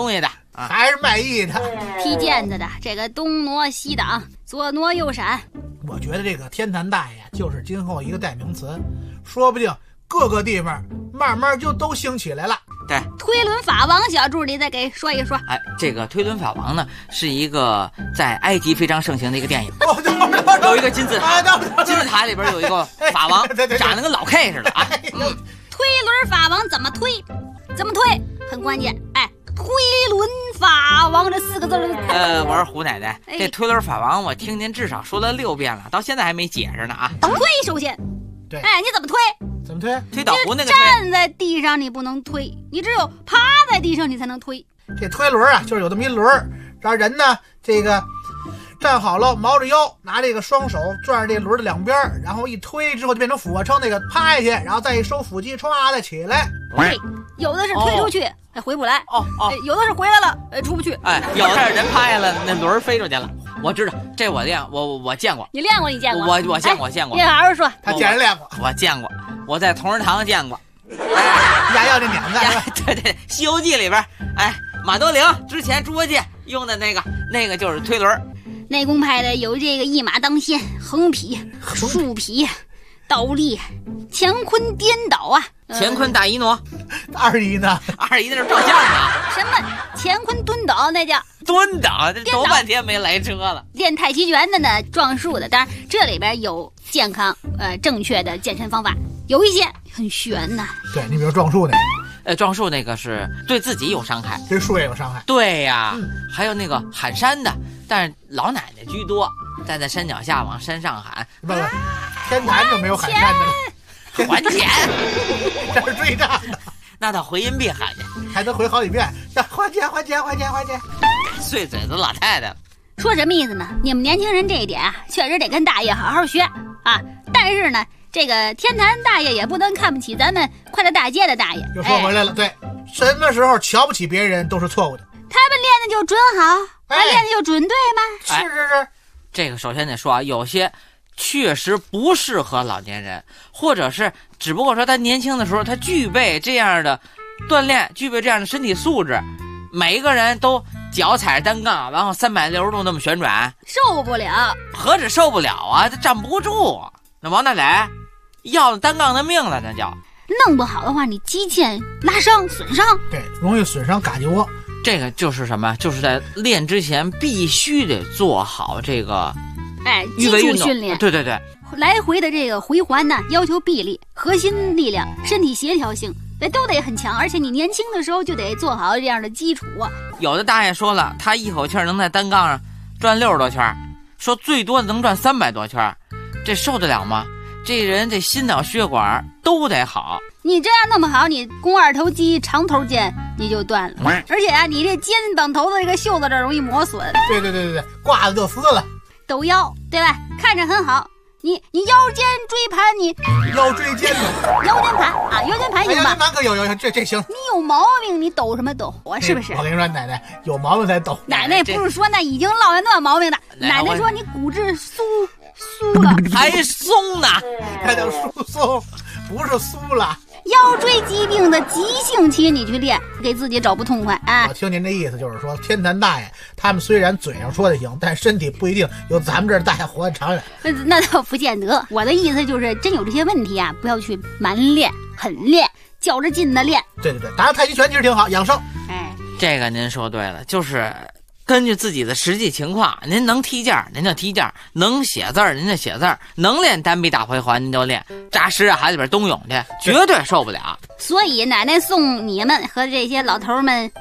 还是满意的。 踢毽子的这个东挪西挡，左挪右闪。 我觉得这个天坛大爷就是今后一个代名词，说不定各个地方慢慢就都兴起来了。 对， 推轮法王，小柱你再给说一说。 哎，这个推轮法王呢，是一个在埃及非常盛行的一个电影，有一个金字塔，金字塔里边有一个法王，长得跟老 K 似的啊。 推轮法王怎么推？怎么推？很关键。哎，推轮法王这4个字。 我是胡奶奶，这推轮法王我听您至少说了6遍了，到现在还没解释呢啊。 推首先， 对， 哎，你怎么推？ 怎么推？ 推倒壶那个推。 站在地上你不能推，你只有趴在地上你才能推。 这推轮啊，就是有这么一轮，让人呢这个站好了，毛着腰，拿这个双手转着这轮的两边，然后一推之后就变成俯卧撑那个趴下去，然后再一收腹肌，歘再起来。 对，有的是推出去，回不来。有的是回来了，出不去。 哎，有的人趴下了，那轮飞出去了。我知道，这我练，我见过。 你练过？你见过？ 我见过，见过。 你好好说， 他见人练过， 我见过，我在同仁堂见过。 压药这碾子， 对对，《西游记》里边，哎，马德铃之前猪八戒用的那个就是推轮。 内功派的有这个一马当先、横劈、竖劈、倒立、乾坤颠倒啊！ 乾坤大一挪， 二一呢？ 二一那是照相呢。 什么乾坤蹲倒？那叫蹲倒，这走半天没来车了。 练太极拳的呢，撞树的，当然这里边有健康正确的健身方法，有一些很悬呐。 对，你比如撞树那个。 撞树那个是对自己有伤害， 对树也有伤害。 对呀，还有那个喊山的，但是老奶奶居多，站在山脚下往山上喊。 不，天坛就没有喊山的了。 还钱， 这是最大的。 那到回音壁喊去， 还能回好几遍。还钱，还钱，还钱，还钱。 碎嘴子老太太。 说什么意思呢？你们年轻人这一点啊，确实得跟大爷好好学啊。但是呢，这个天坛大爷也不能看不起咱们快乐大街的大爷。 又说回来了，对，什么时候瞧不起别人都是错误的。 他们练的就准好，他练的就准对吗？ 是。 这个首先得说啊，有些确实不适合老年人，或者是只不过说他年轻的时候他具备这样的锻炼，具备这样的身体素质，每一个人都脚踩着单杠，然后360度那么旋转， 受不了。 何止受不了啊，他站不住。那王大磊要了单杠的命了，那叫弄不好的话，你肌腱拉伤损伤， 对，容易损伤嘎叽窝。 这个就是什么？就是在练之前必须得做好这个基础训练。 对对对， 来回的这个回环呢，要求臂力、核心力量、身体协调性，都得很强。而且你年轻的时候就得做好这样的基础啊。 有的大爷说了，他一口气能在单杠上转60多圈，说最多能转300多圈，这受得了吗？这人这心脑血管都得好。 你这样那么好，你肱二头肌、长头腱你就断了。而且啊，你这肩膀头的这个袖子这容易磨损。 对，挂了就撕了。 抖腰，对吧？看着很好。你腰间椎盘，你腰椎间的腰间盘啊，腰间盘行吧？ 腰间盘可有这行。 你有毛病，你抖什么抖？是不是？ 我跟你说，奶奶有毛病才抖。 奶奶不是说那已经落下那毛病的，奶奶说你骨质疏了， 还松呢， 那叫疏松，不是酥了。 腰椎疾病的急性期你去练，给自己找不痛快啊！ 我听您这意思就是说，天坛大爷他们虽然嘴上说的行，但身体不一定有咱们这儿大爷活得长远。 那倒不见得。我的意思就是，真有这些问题啊，不要去蛮练、狠练、较着劲的练。 对，打打太极拳其实挺好，养生。 这个您说对了，就是根据自己的实际情况，您能踢毽您就踢毽，能写字您就写字，能练单臂大回环您就练，扎实啊海里边冬泳去，绝对受不了。 所以奶奶送你们和这些老头们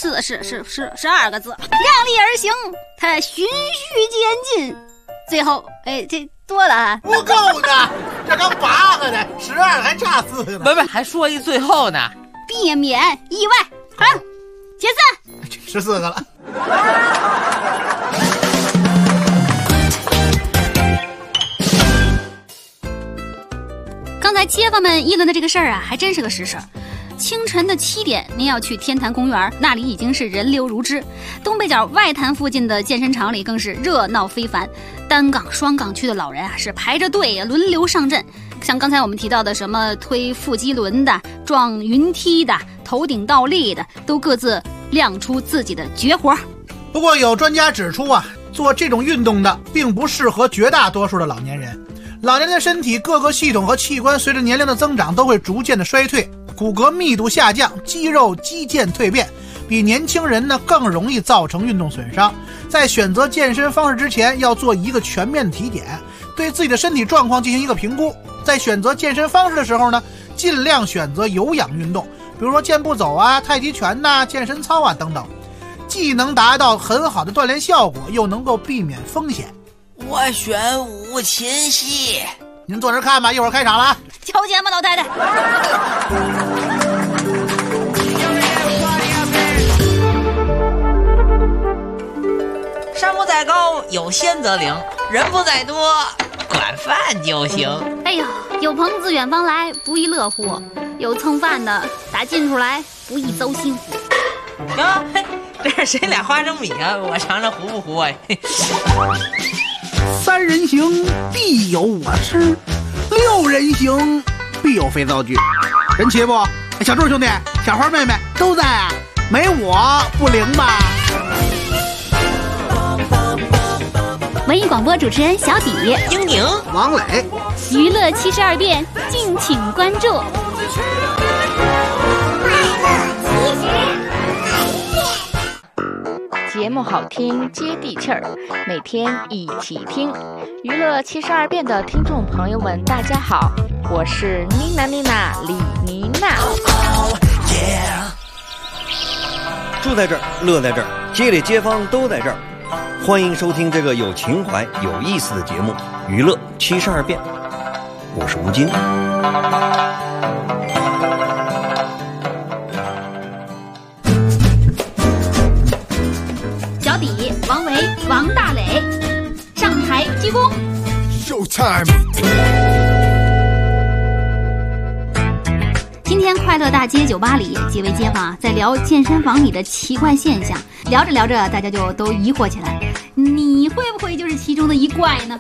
12个字：量力而行，他循序渐进。最后，这多了啊， 不够呢，这刚8个呢，12还差4个呢。 不，还说一最后呢， 避免意外。好，解散。 14个了。 刚才街坊们议论的这个事儿啊，还真是个实事。清晨的7点，您要去天坛公园，那里已经是人流如织。东北角外滩附近的健身场里更是热闹非凡，单杠、双杠区的老人啊是排着队轮流上阵。像刚才我们提到的什么推腹肌轮的、撞云梯的、头顶倒立的，都各自亮出自己的绝活。 不过有专家指出啊，做这种运动的并不适合绝大多数的老年人。老年人的身体各个系统和器官随着年龄的增长都会逐渐的衰退，骨骼密度下降，肌肉肌腱蜕变，比年轻人呢更容易造成运动损伤。在选择健身方式之前，要做一个全面体检，对自己的身体状况进行一个评估。在选择健身方式的时候呢，尽量选择有氧运动，比如说健步走啊、太极拳呐、健身操啊等等，既能达到很好的锻炼效果，又能够避免风险。 我选五禽戏。 您坐这看吧，一会儿开场了啊！ 交钱吧，老太太。 山不在高，有仙则灵；人不在多，管饭就行。 哎呀，有朋自远方来，不亦乐乎；有蹭饭的打近处来，不亦糟心乎。 哟，这是谁俩花生米啊？我尝尝糊不糊啊？ 3人行必有我师，6人行必有肥皂剧。人齐不？小柱兄弟、小花妹妹都在啊，没我不灵吧？ 文艺广播主持人小底、 英宁、 王磊， 娱乐72变，敬请关注。 节目好听接地气儿，每天一起听。娱乐72变的听众朋友们，大家好，我是妮娜李妮娜。 住在这儿，乐在这儿，街里街坊都在这儿。欢迎收听这个有情怀、有意思的节目《娱乐72变》，我是吴京。 小底、王维、王大磊上台鞠躬。 Showtime。 今天快乐大街酒吧里，几位街坊在聊健身房里的奇怪现象，聊着聊着，大家就都疑惑起来：你会不会就是其中的一怪呢？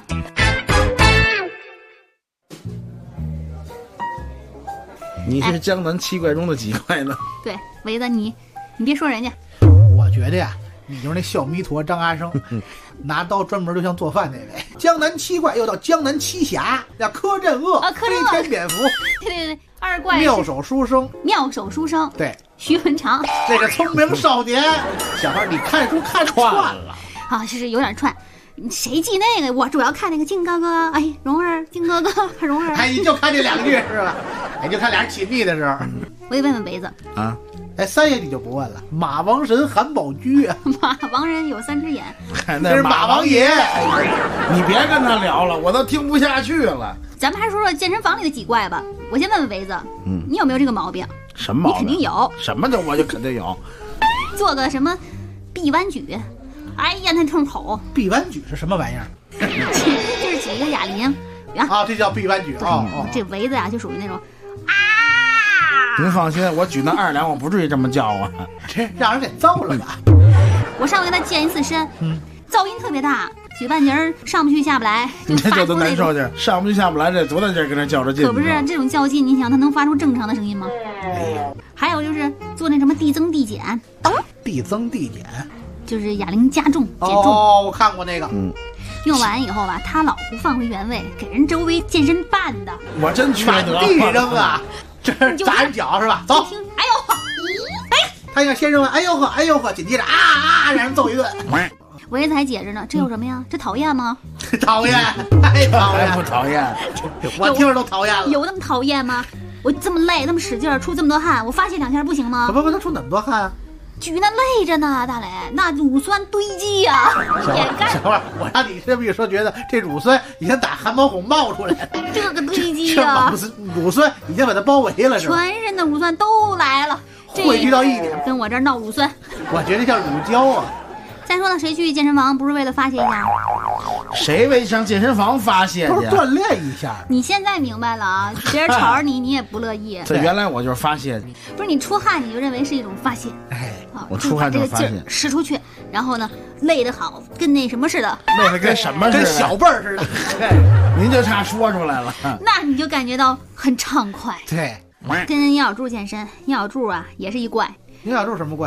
你是江南7怪中的几怪呢？ 对，维子，你别说人家， 我觉得呀，你就是那笑弥陀张阿生，拿刀专门就像做饭那位。江南7怪又到江南7侠，叫柯镇恶、飞天蝙蝠， 对，二怪妙手书生， 对，徐文长， 这个聪明少年。小孩，你看书看串了啊，是有点串。谁记那个？我主要看那个靖哥哥，哎，蓉儿，靖哥哥，蓉儿。 哎，你就看这2句是吧？哎，就看俩人亲密的时候。 我得问问维子啊。哎，3爷你就不问了。马王神、韩宝驹啊， 马王人有3只眼， 那是马王爷。 你别跟他聊了，我都听不下去了。 咱们还说说健身房里的几怪吧。我先问问维子，你有没有这个毛病？ 什么毛病？ 你肯定有。 什么的我就肯定有。 做个什么臂弯举，哎呀，那痛口。 臂弯举是什么玩意儿？ 就是举一个哑铃。 啊，这叫臂弯举啊。 这维子呀，就属于那种。 您放心，我举那2两，我不至于这么叫啊， 这让人给揍了吧？ 我上回跟他健1次身，噪音特别大，举半截上不去下不来， 你这就多难受去，上不去下不来，这多大劲跟那较着劲。 可不是这种较劲，你想他能发出正常的声音吗？还有就是做那什么递增递减， 递增递减就是哑铃加重减重。 哦，我看过那个。 用完以后吧，他老不放回原位，给人周围健身绊的。 我真缺德， 地扔啊！这砸人脚是吧？走！ 哎呦呵，哎， 他应该先扔完，哎呦呵，哎呦呵，紧接着啊，让人揍一顿。 维子还解释呢，这有什么呀？这讨厌吗？ 讨厌，太讨厌， 不讨厌？ 我听着都讨厌了。 有那么讨厌吗？我这么累，那么使劲，出这么多汗，我发泄2下不行吗？ 不，他出那么多汗啊？ 举那累着呢，大磊，那乳酸堆积呀，掩盖。 小花，我让你这么一说，觉得这乳酸已经打汗毛孔冒出来了。 这个堆积呀， 乳酸已经把它包围了，是吧？ 全身的乳酸都来了， 汇聚到一点， 跟我这儿闹乳酸。 我觉得像乳胶啊。 再说了，谁去健身房不是为了发泄一下？ 谁为上健身房发泄去？ 不是锻炼一下。 你现在明白了啊？别人吵着你，你也不乐意。 这原来我就是发泄。 不是你出汗，你就认为是一种发泄。 哎， 我出汗就是发泄， 使出去，然后呢，累得好，跟那什么似的。 累得跟什么似的？ 跟小辈儿似的。 您就差说出来了。 那你就感觉到很畅快。 对。 跟杨小柱健身，杨小柱啊也是一怪。 杨小柱什么怪？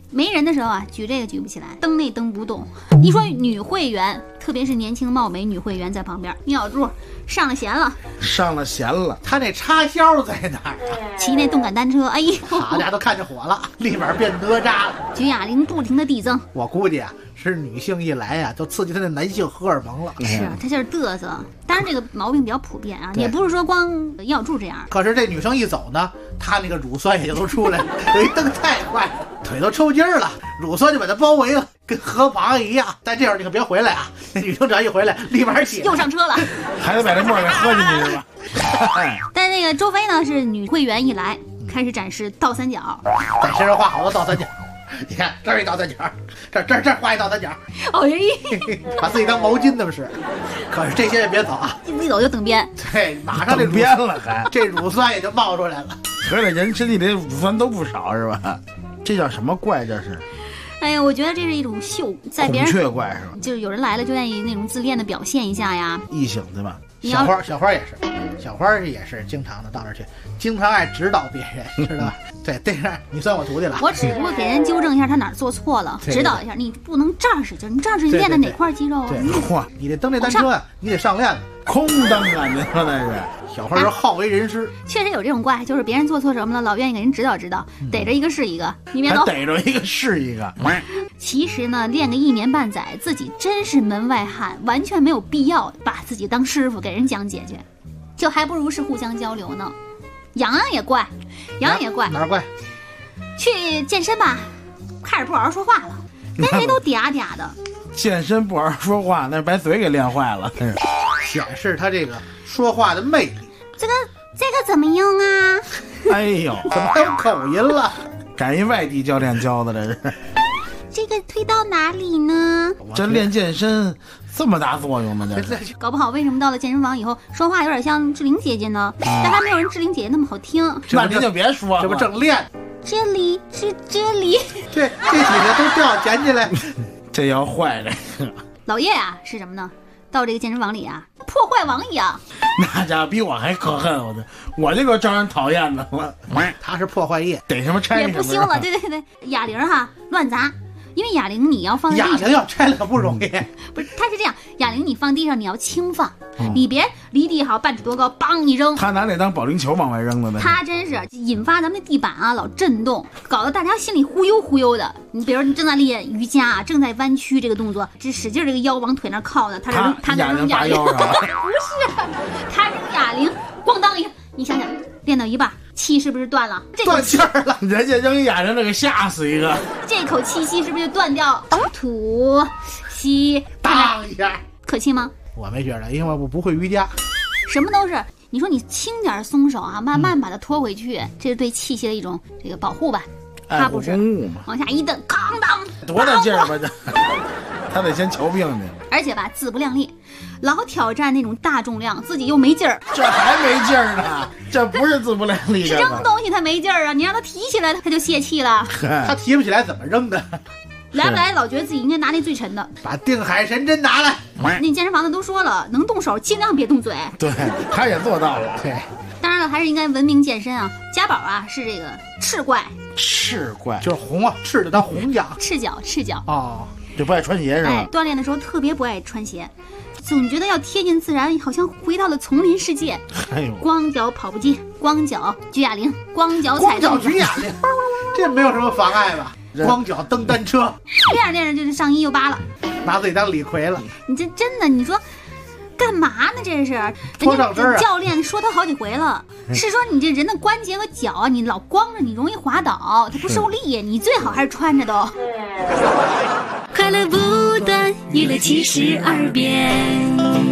没人的时候啊，举这个举不起来，蹬那蹬不动。你说女会员，特别是年轻貌美女会员在旁边，米小柱上了弦了， 他那插销在哪儿啊？ 骑那动感单车，哎呦， 好家伙，都看见火了，立马变哪吒了。 举哑铃不停的递增， 我估计啊，是女性一来呀，就刺激她的男性荷尔蒙了。 是啊，他就是嘚瑟。当然这个毛病比较普遍啊，也不是说光耀柱这样。 可是这女生一走呢，她那个乳酸也就都出来了，有一蹬太快，腿都抽筋了，乳酸就把她包围了，跟河蚌一样。但这会儿你可别回来啊，那女生只要一回来，立马起又上车了， 还得把这沫给喝进去是吧？ 但那个周飞呢，是女会员一来开始展示倒三角， 在身上画好多倒三角。你看这儿一倒三角，这画一倒三角，把自己当毛巾那么使。可是这些也别走啊， 一走就等边。 对，马上这边了还， 这乳酸也就冒出来了。 合着人身体里乳酸都不少是吧？这叫什么怪？这是？ 哎呀，我觉得这是一种秀，在别人孔雀怪是吧？ 就是有人来了就愿意那种自恋的表现一下呀。 异性对吧？ 小花也是，小花也是经常的到那儿去，经常爱指导别人，知道吧？对，这样你算我徒弟了。 我只不过给人纠正一下他哪儿做错了，指导一下，你不能这儿使劲，你这儿是练的哪块肌肉啊？ 嚯，你这蹬这单车啊，你得上链子， 空蹬啊！你说那是。 小花是好为人师， 确实有这种怪，就是别人做错什么了，老愿意给人指导指导，逮着一个是一个，你别走， 逮着一个是一个。 其实呢，练个1年半载，自己真是门外汉，完全没有必要把自己当师傅给人讲解去，就还不如是互相交流呢。洋洋也怪， 哪儿怪？ 去健身吧，开始不好好说话了，跟谁都嗲嗲的。 健身不好好说话，那把嘴给练坏了， 显示他这个说话的魅力。 这个怎么用啊？ 哎呦， 怎么还有口音了？ 赶一外地教练教的这是。 这个推到哪里呢？ 这练健身这么大作用吗？这搞不好为什么到了健身房以后说话有点像志玲姐姐呢？但还没有人志玲姐姐那么好听。 那您就别说了， 这不正练？ 这里是这里， 这几个都掉捡起来， 这要坏了。 老叶啊，是什么呢？到这个健身房里啊，破坏王一样。 那家伙比我还可恨，我这个招人讨厌的了。 他是破坏业， 逮什么拆什么。 也不行了，对，哑铃哈乱砸。因为哑铃你要放在地上， 哑铃要拆了可不容易。 不是，它是这样，哑铃你放地上你要轻放，你别离地好半尺多高，梆一扔。 他拿那当保龄球往外扔的呢。 他真是引发咱们的地板啊老震动，搞得大家心里忽悠忽悠的。你比如你正在练瑜伽啊，正在弯曲这个动作，这使劲这个腰往腿那靠呢，他在扔哑铃，不是，他扔哑铃，咣当一下，你想想，练到一半。气是不是断了？ 断气儿了！ 人家扔一哑铃，那个吓死一个。 这口气息是不是就断掉？吐吸， 当一下， 可气吗？ 我没觉得，因为我不会瑜伽。 什么都是，你说你轻点松手啊，慢慢把它拖回去，这是对气息的一种这个保护吧？他不是往下一蹬，哐当， 多大劲儿吧这？他得先瞧病去， 而且吧自不量力，老挑战那种大重量，自己又没劲儿， 这还没劲儿呢，这不是自不量力。 扔东西他没劲儿啊，你让他提起来他就泄气了， 他提不起来怎么扔的？ 来不来老觉得自己应该拿那最沉的， 把定海神针拿来。 那健身房的都说了，能动手尽量别动嘴。 对，他也做到了。 对， 当然了，还是应该文明健身啊。家宝啊是这个赤怪， 赤怪就是红啊，赤的当红讲， 赤脚哦。 就不爱穿鞋是吧？ 锻炼的时候特别不爱穿鞋，总觉得要贴近自然，好像回到了丛林世界。光脚跑步机，光脚举哑铃，光脚踩光脚举哑铃，这没有什么妨碍吧？光脚蹬单车， 练着练着就是上衣又扒了， 拿自己当李逵了。 你这真的，你说干嘛呢？这是人家教练说他好几回了，是说你这人的关节和脚啊，你老光着你容易滑倒，它不受力，你最好还是穿着都。 快乐不断，娱乐72变。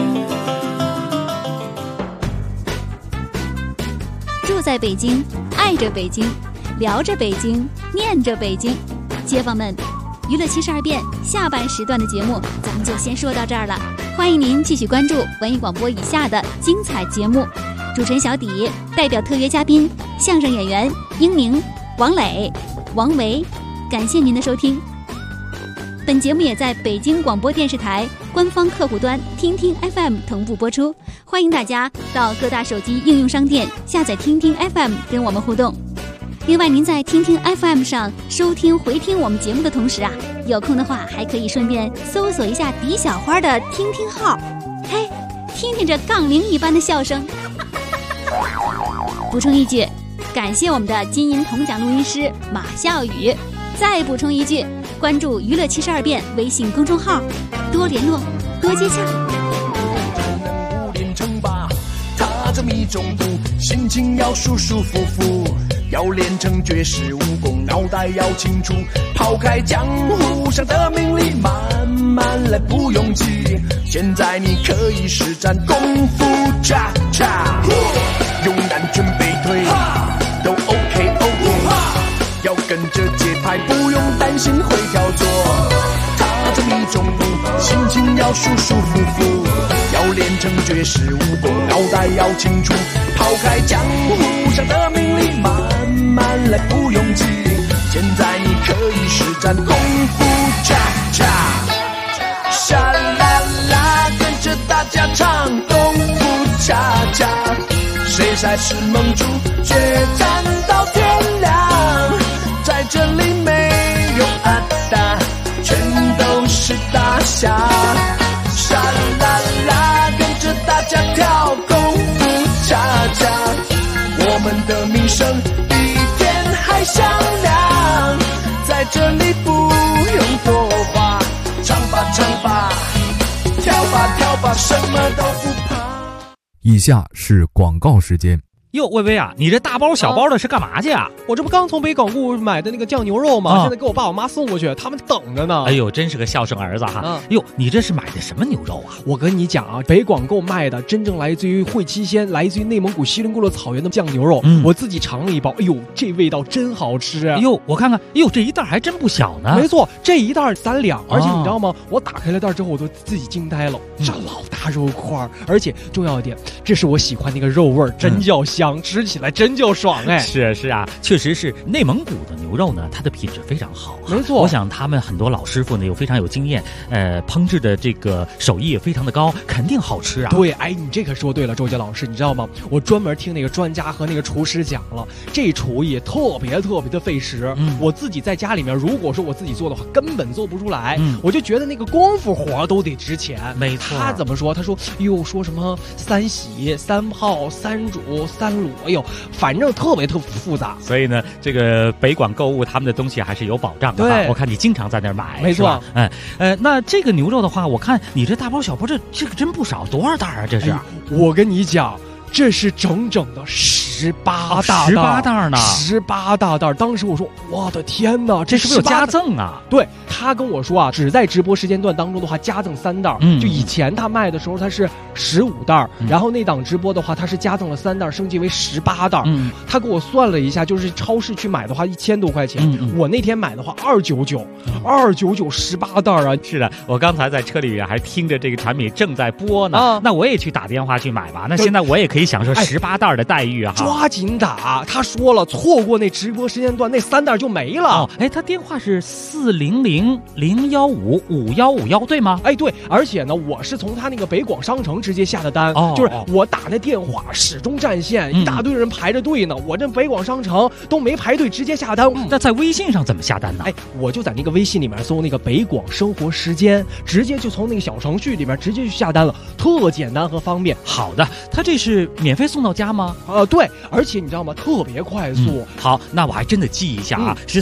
住在北京，爱着北京，聊着北京，念着北京，街坊们，娱乐72变下半时段的节目咱们就先说到这儿了。欢迎您继续关注文艺广播以下的精彩节目。主持人小底代表特约嘉宾相声演员英宁、王磊、王维，感谢您的收听。本节目也在北京广播电视台官方客户端听听 FM 同步播出，欢迎大家到各大手机应用商店下载听听 FM 跟我们互动。 另外，您在听听 FM 上收听回听我们节目的同时啊，有空的话还可以顺便搜索一下迪小花的听听号，嘿，听听这杠铃一般的笑声。补充一句，感谢我们的金银铜奖录音师马笑宇。再补充一句，关注娱乐72变微信公众号，多联络，多接洽。 踏着迷中步，心情要舒舒服服，要练成绝世武功，脑袋要清楚，抛开江湖上的名利，慢慢来不用急。现在你可以施展功夫cha cha，勇敢准备退，都 OK， 要跟着节拍，不用担心会跳错。踏着迷中步，心情要舒舒服服，要练成绝世武功，脑袋要清楚，抛开江湖上的名利，慢慢来不用急。现在你可以施展功夫cha cha，沙啦啦，跟着大家唱功夫cha cha，谁才是盟主，决战到天亮。在这里没有阿达，全都是大侠。沙啦啦，跟着大家跳功夫cha cha，我们的名声比天还响亮。在这里不用多话，唱吧唱吧，跳吧跳吧，什么都不怕。 以下是广告时间。 哟，薇薇啊，你这大包小包的是干嘛去啊？ 我这不刚从北港路买的那个酱牛肉吗？现在给我爸我妈送过去，他们等着呢。 哎呦，真是个孝顺儿子哈！哟，你这是买的什么牛肉啊？ 我跟你讲啊，北广购卖的真正来自于会七鲜，来自于内蒙古锡林郭勒草原的酱牛肉，我自己尝了一包，哎呦，这味道真好吃！ 哎呦，我看看，哎呦，这一袋还真不小呢。 没错，这一袋3两，而且你知道吗？我打开了袋之后，我都自己惊呆了，这老大肉块，而且重要一点，这是我喜欢那个肉味儿，真叫香，吃起来真就爽哎！ 是啊，确实是内蒙古的牛肉呢，它的品质非常好。 没错， 我想他们很多老师傅呢，非常有经验，烹制的这个手艺也非常的高，肯定好吃啊。 对，哎，你这可说对了，周杰老师，你知道吗？我专门听那个专家和那个厨师讲了，这厨艺特别的费时。我自己在家里面，如果说我自己做的话，根本做不出来。我就觉得那个功夫活都得值钱。 没错， 他怎么说？他说，哟，说什么3洗、3泡、3煮、3卤，哎呦，反正特别复杂。 所以呢，这个北广购物他们的东西还是有保障的。对，我看你经常在那儿买， 没错。 那这个牛肉的话，我看你这大包小包，这个真不少，多少袋啊？这是？ 我跟你讲，这是整整的18袋呢 ，18大袋。当时我说，我的天哪， 这是不是有加赠啊？ 对，他跟我说啊，只在直播时间段当中的话，加赠3袋。就以前他卖的时候，他是15袋，然后那档直播的话，他是加赠了3袋，升级为18袋。他给我算了一下，就是超市去买的话1000多块钱，我那天买的话299，29918袋啊！ 是的，我刚才在车里还听着这个产品正在播呢，那我也去打电话去买吧。那现在我也可以享受18袋的待遇啊！ 抓紧打！他说了，错过那直播时间段，那3袋就没了。 他电话是400-015-5151，对吗？ 对，而且呢，我是从他那个北广商城直接下的单，就是我打那电话始终占线，一大堆人排着队呢，我这北广商城都没排队，直接下单。 那在微信上怎么下单呢？ 我就在那个微信里面搜那个北广生活时间，直接就从那个小程序里面直接去下单了，特简单和方便。 好的，他这是免费送到家吗？ 对，而且你知道吗？特别快速。 好，那我还真的记一下啊，是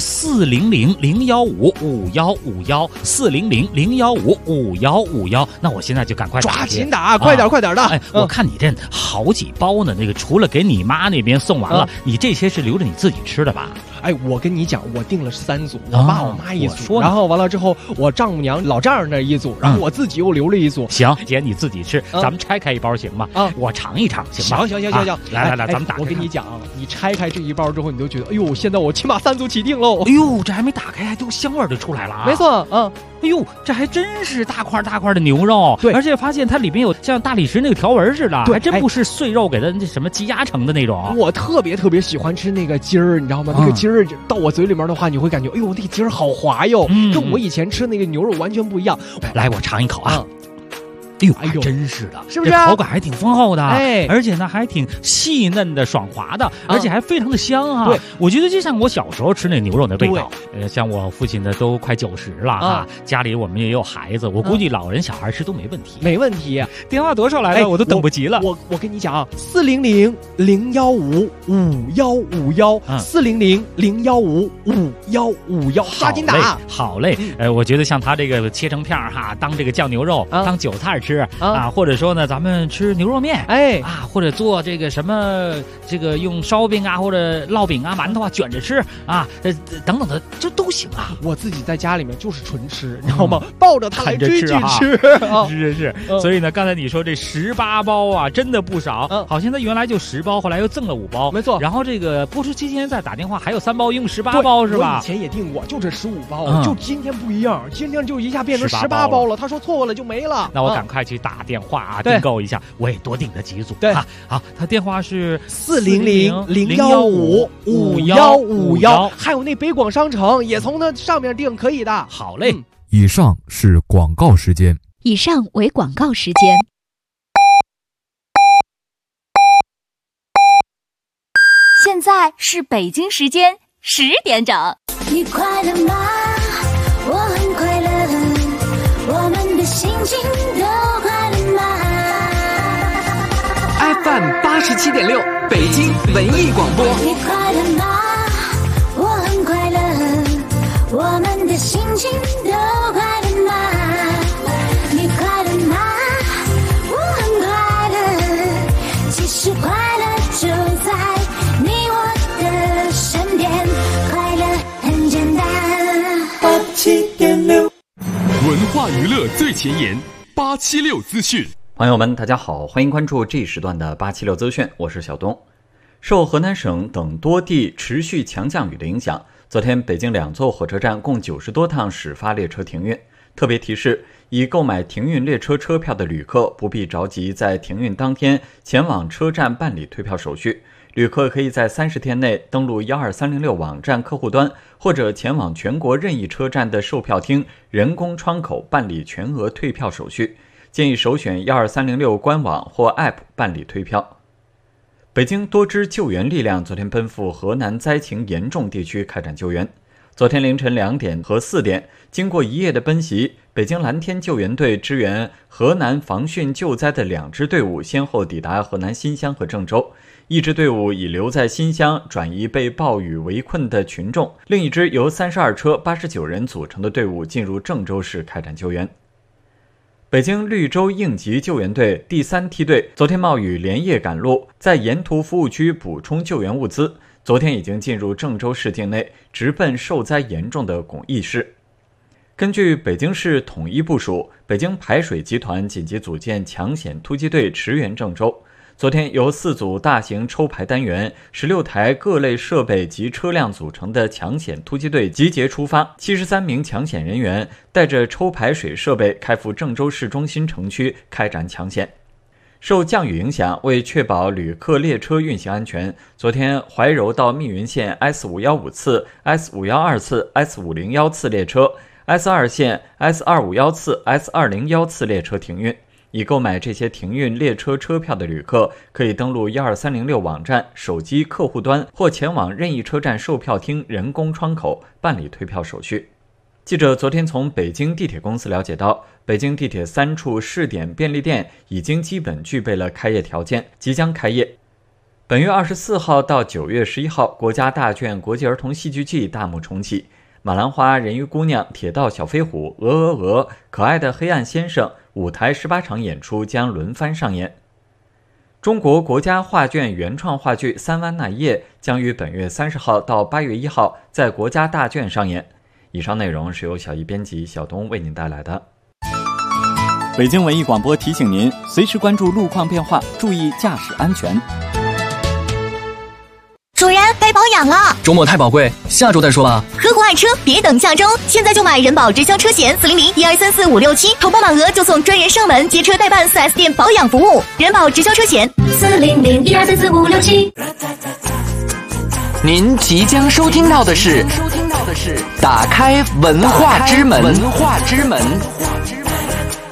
400-015-5151，400-015-5151。那我现在就赶快抓紧打，快点的。 我看你这好几包呢，那个除了给你妈那边送完了，你这些是留着你自己吃的吧？ 我跟你讲，我订了3组，我爸我妈一组，然后完了之后，我丈母娘老丈人那一组，然后我自己又留了一组。 行，姐你自己吃，咱们拆开一包行吗？我尝一尝行吗？ 行， 来，咱们打开。 我跟你讲，你拆开这一包之后，你就觉得，哎呦，现在我起码3组起订喽。 哎呦，这还没打开，都香味就出来了啊！ 没错， 哎呦，这还真是大块的牛肉， 对， 而且发现它里面有像大理石那个条纹似的，还真不是碎肉给它那什么积压成的那种。 我特别喜欢吃那个筋儿，你知道吗？那个筋儿到我嘴里面的话，你会感觉，哎呦，那个筋儿好滑哟，跟我以前吃那个牛肉完全不一样。 来，我尝一口啊。 哎呦，真是的， 是不是？ 这口感还挺丰厚的， 哎， 而且呢还挺细嫩的、爽滑的，而且还非常的香啊。 对， 我觉得就像我小时候吃那牛肉的味道。像我父亲的都快90了啊，家里我们也有孩子，我估计老人小孩吃都没问题。 没问题。 电话多少来了？我都等不及了。 我跟你讲啊，400-015-515，400-015-515，抓紧打。 好嘞，我觉得像他这个切成片哈，当这个酱牛肉，当韭菜吃啊，或者说呢，咱们吃牛肉面，或者做这个什么这个用烧饼啊，或者烙饼啊、馒头啊卷着吃啊，等等的，这都行啊。 我自己在家里面就是纯吃，你知道吗？抱着它来追剧吃。 是。所以呢，刚才你说这18包啊，真的不少。好像它原来就10包，后来又赠了5包。 没错。 然后这个播出期间再打电话，还有3包，一共18包是吧？ 我以前也订过，就这15包，就今天不一样，今天就一下变成18包了。他说错了就没了。 那我赶快去打电话啊，订购一下，我也多订了几组。 对， 好，他电话是 400-015-5151，还有那北广商城也从那上面订，可以的。 好嘞。 以上是广告时间。 以上为广告时间。现在是北京时间10点整。 你快乐吗？我很快乐，我们的心情都快乐吗？ FM 87.6，北京文艺广播。 你快乐吗？我很快乐，我们的心情都快乐吗？你快乐吗？我很快乐，其实快乐就在你我的身边，快乐很简单。87.6， 文化娱乐最前沿，876资讯。 朋友们，大家好，欢迎关注这一时段的876资讯，我是小东。受河南省等多地持续强降雨的影响，昨天北京2座火车站共90多趟始发列车停运。特别提示，已购买停运列车车票的旅客不必着急在停运当天前往车站办理退票手续，旅客可以在30天内登录12306网站客户端，或者前往全国任意车站的售票厅人工窗口办理全额退票手续。建议首选12306官网或 App 办理退票。北京多支救援力量昨天奔赴河南灾情严重地区开展救援。昨天凌晨2点和4点，经过一夜的奔袭，北京蓝天救援队支援河南防汛救灾的2支队伍先后抵达河南新乡和郑州。一支队伍已留在新乡转移被暴雨围困的群众，另一支由32车89人组成的队伍进入郑州市开展救援。北京绿洲应急救援队第3梯队昨天冒雨连夜赶路，在沿途服务区补充救援物资，昨天已经进入郑州市境内，直奔受灾严重的巩义市。根据北京市统一部署，北京排水集团紧急组建抢险突击队驰援郑州。昨天由4组大型抽排单元、16台各类设备及车辆组成的抢险突击队集结出发，73名抢险人员带着抽排水设备开赴郑州市中心城区开展抢险。受降雨影响，为确保旅客列车运行安全，昨天怀柔到密云线 S515 次、S512 次、S501 次列车、S2 线 S251 次、S201 次列车停运。已购买这些停运列车车票的旅客，可以登录12306网站手机客户端，或前往任意车站售票厅人工窗口办理退票手续。记者昨天从北京地铁公司了解到，北京地铁3处试点便利店已经基本具备了开业条件，即将开业。本月24号到9月11号，国家大剧院国际儿童戏剧季大幕重启，马兰花、人鱼姑娘、铁道小飞虎、鹅鹅鹅、可爱的黑暗先生舞台18场演出将轮番上演。中国国家画卷原创话剧《三湾那一夜》将于本月30号到8月1号在国家大卷上演。以上内容是由小艺编辑小东为您带来的。 北京文艺广播提醒您，随时关注路况变化，注意驾驶安全。 主人，该保养了， 周末太宝贵，下周再说吧。 合伙爱车，别等下周，现在就买人保直销车险400-1234-567，投保满额就送专人上门接车代办 4S 店保养服务。人保直销车险400-1234-567。 您即将收听到的是打开文化之门。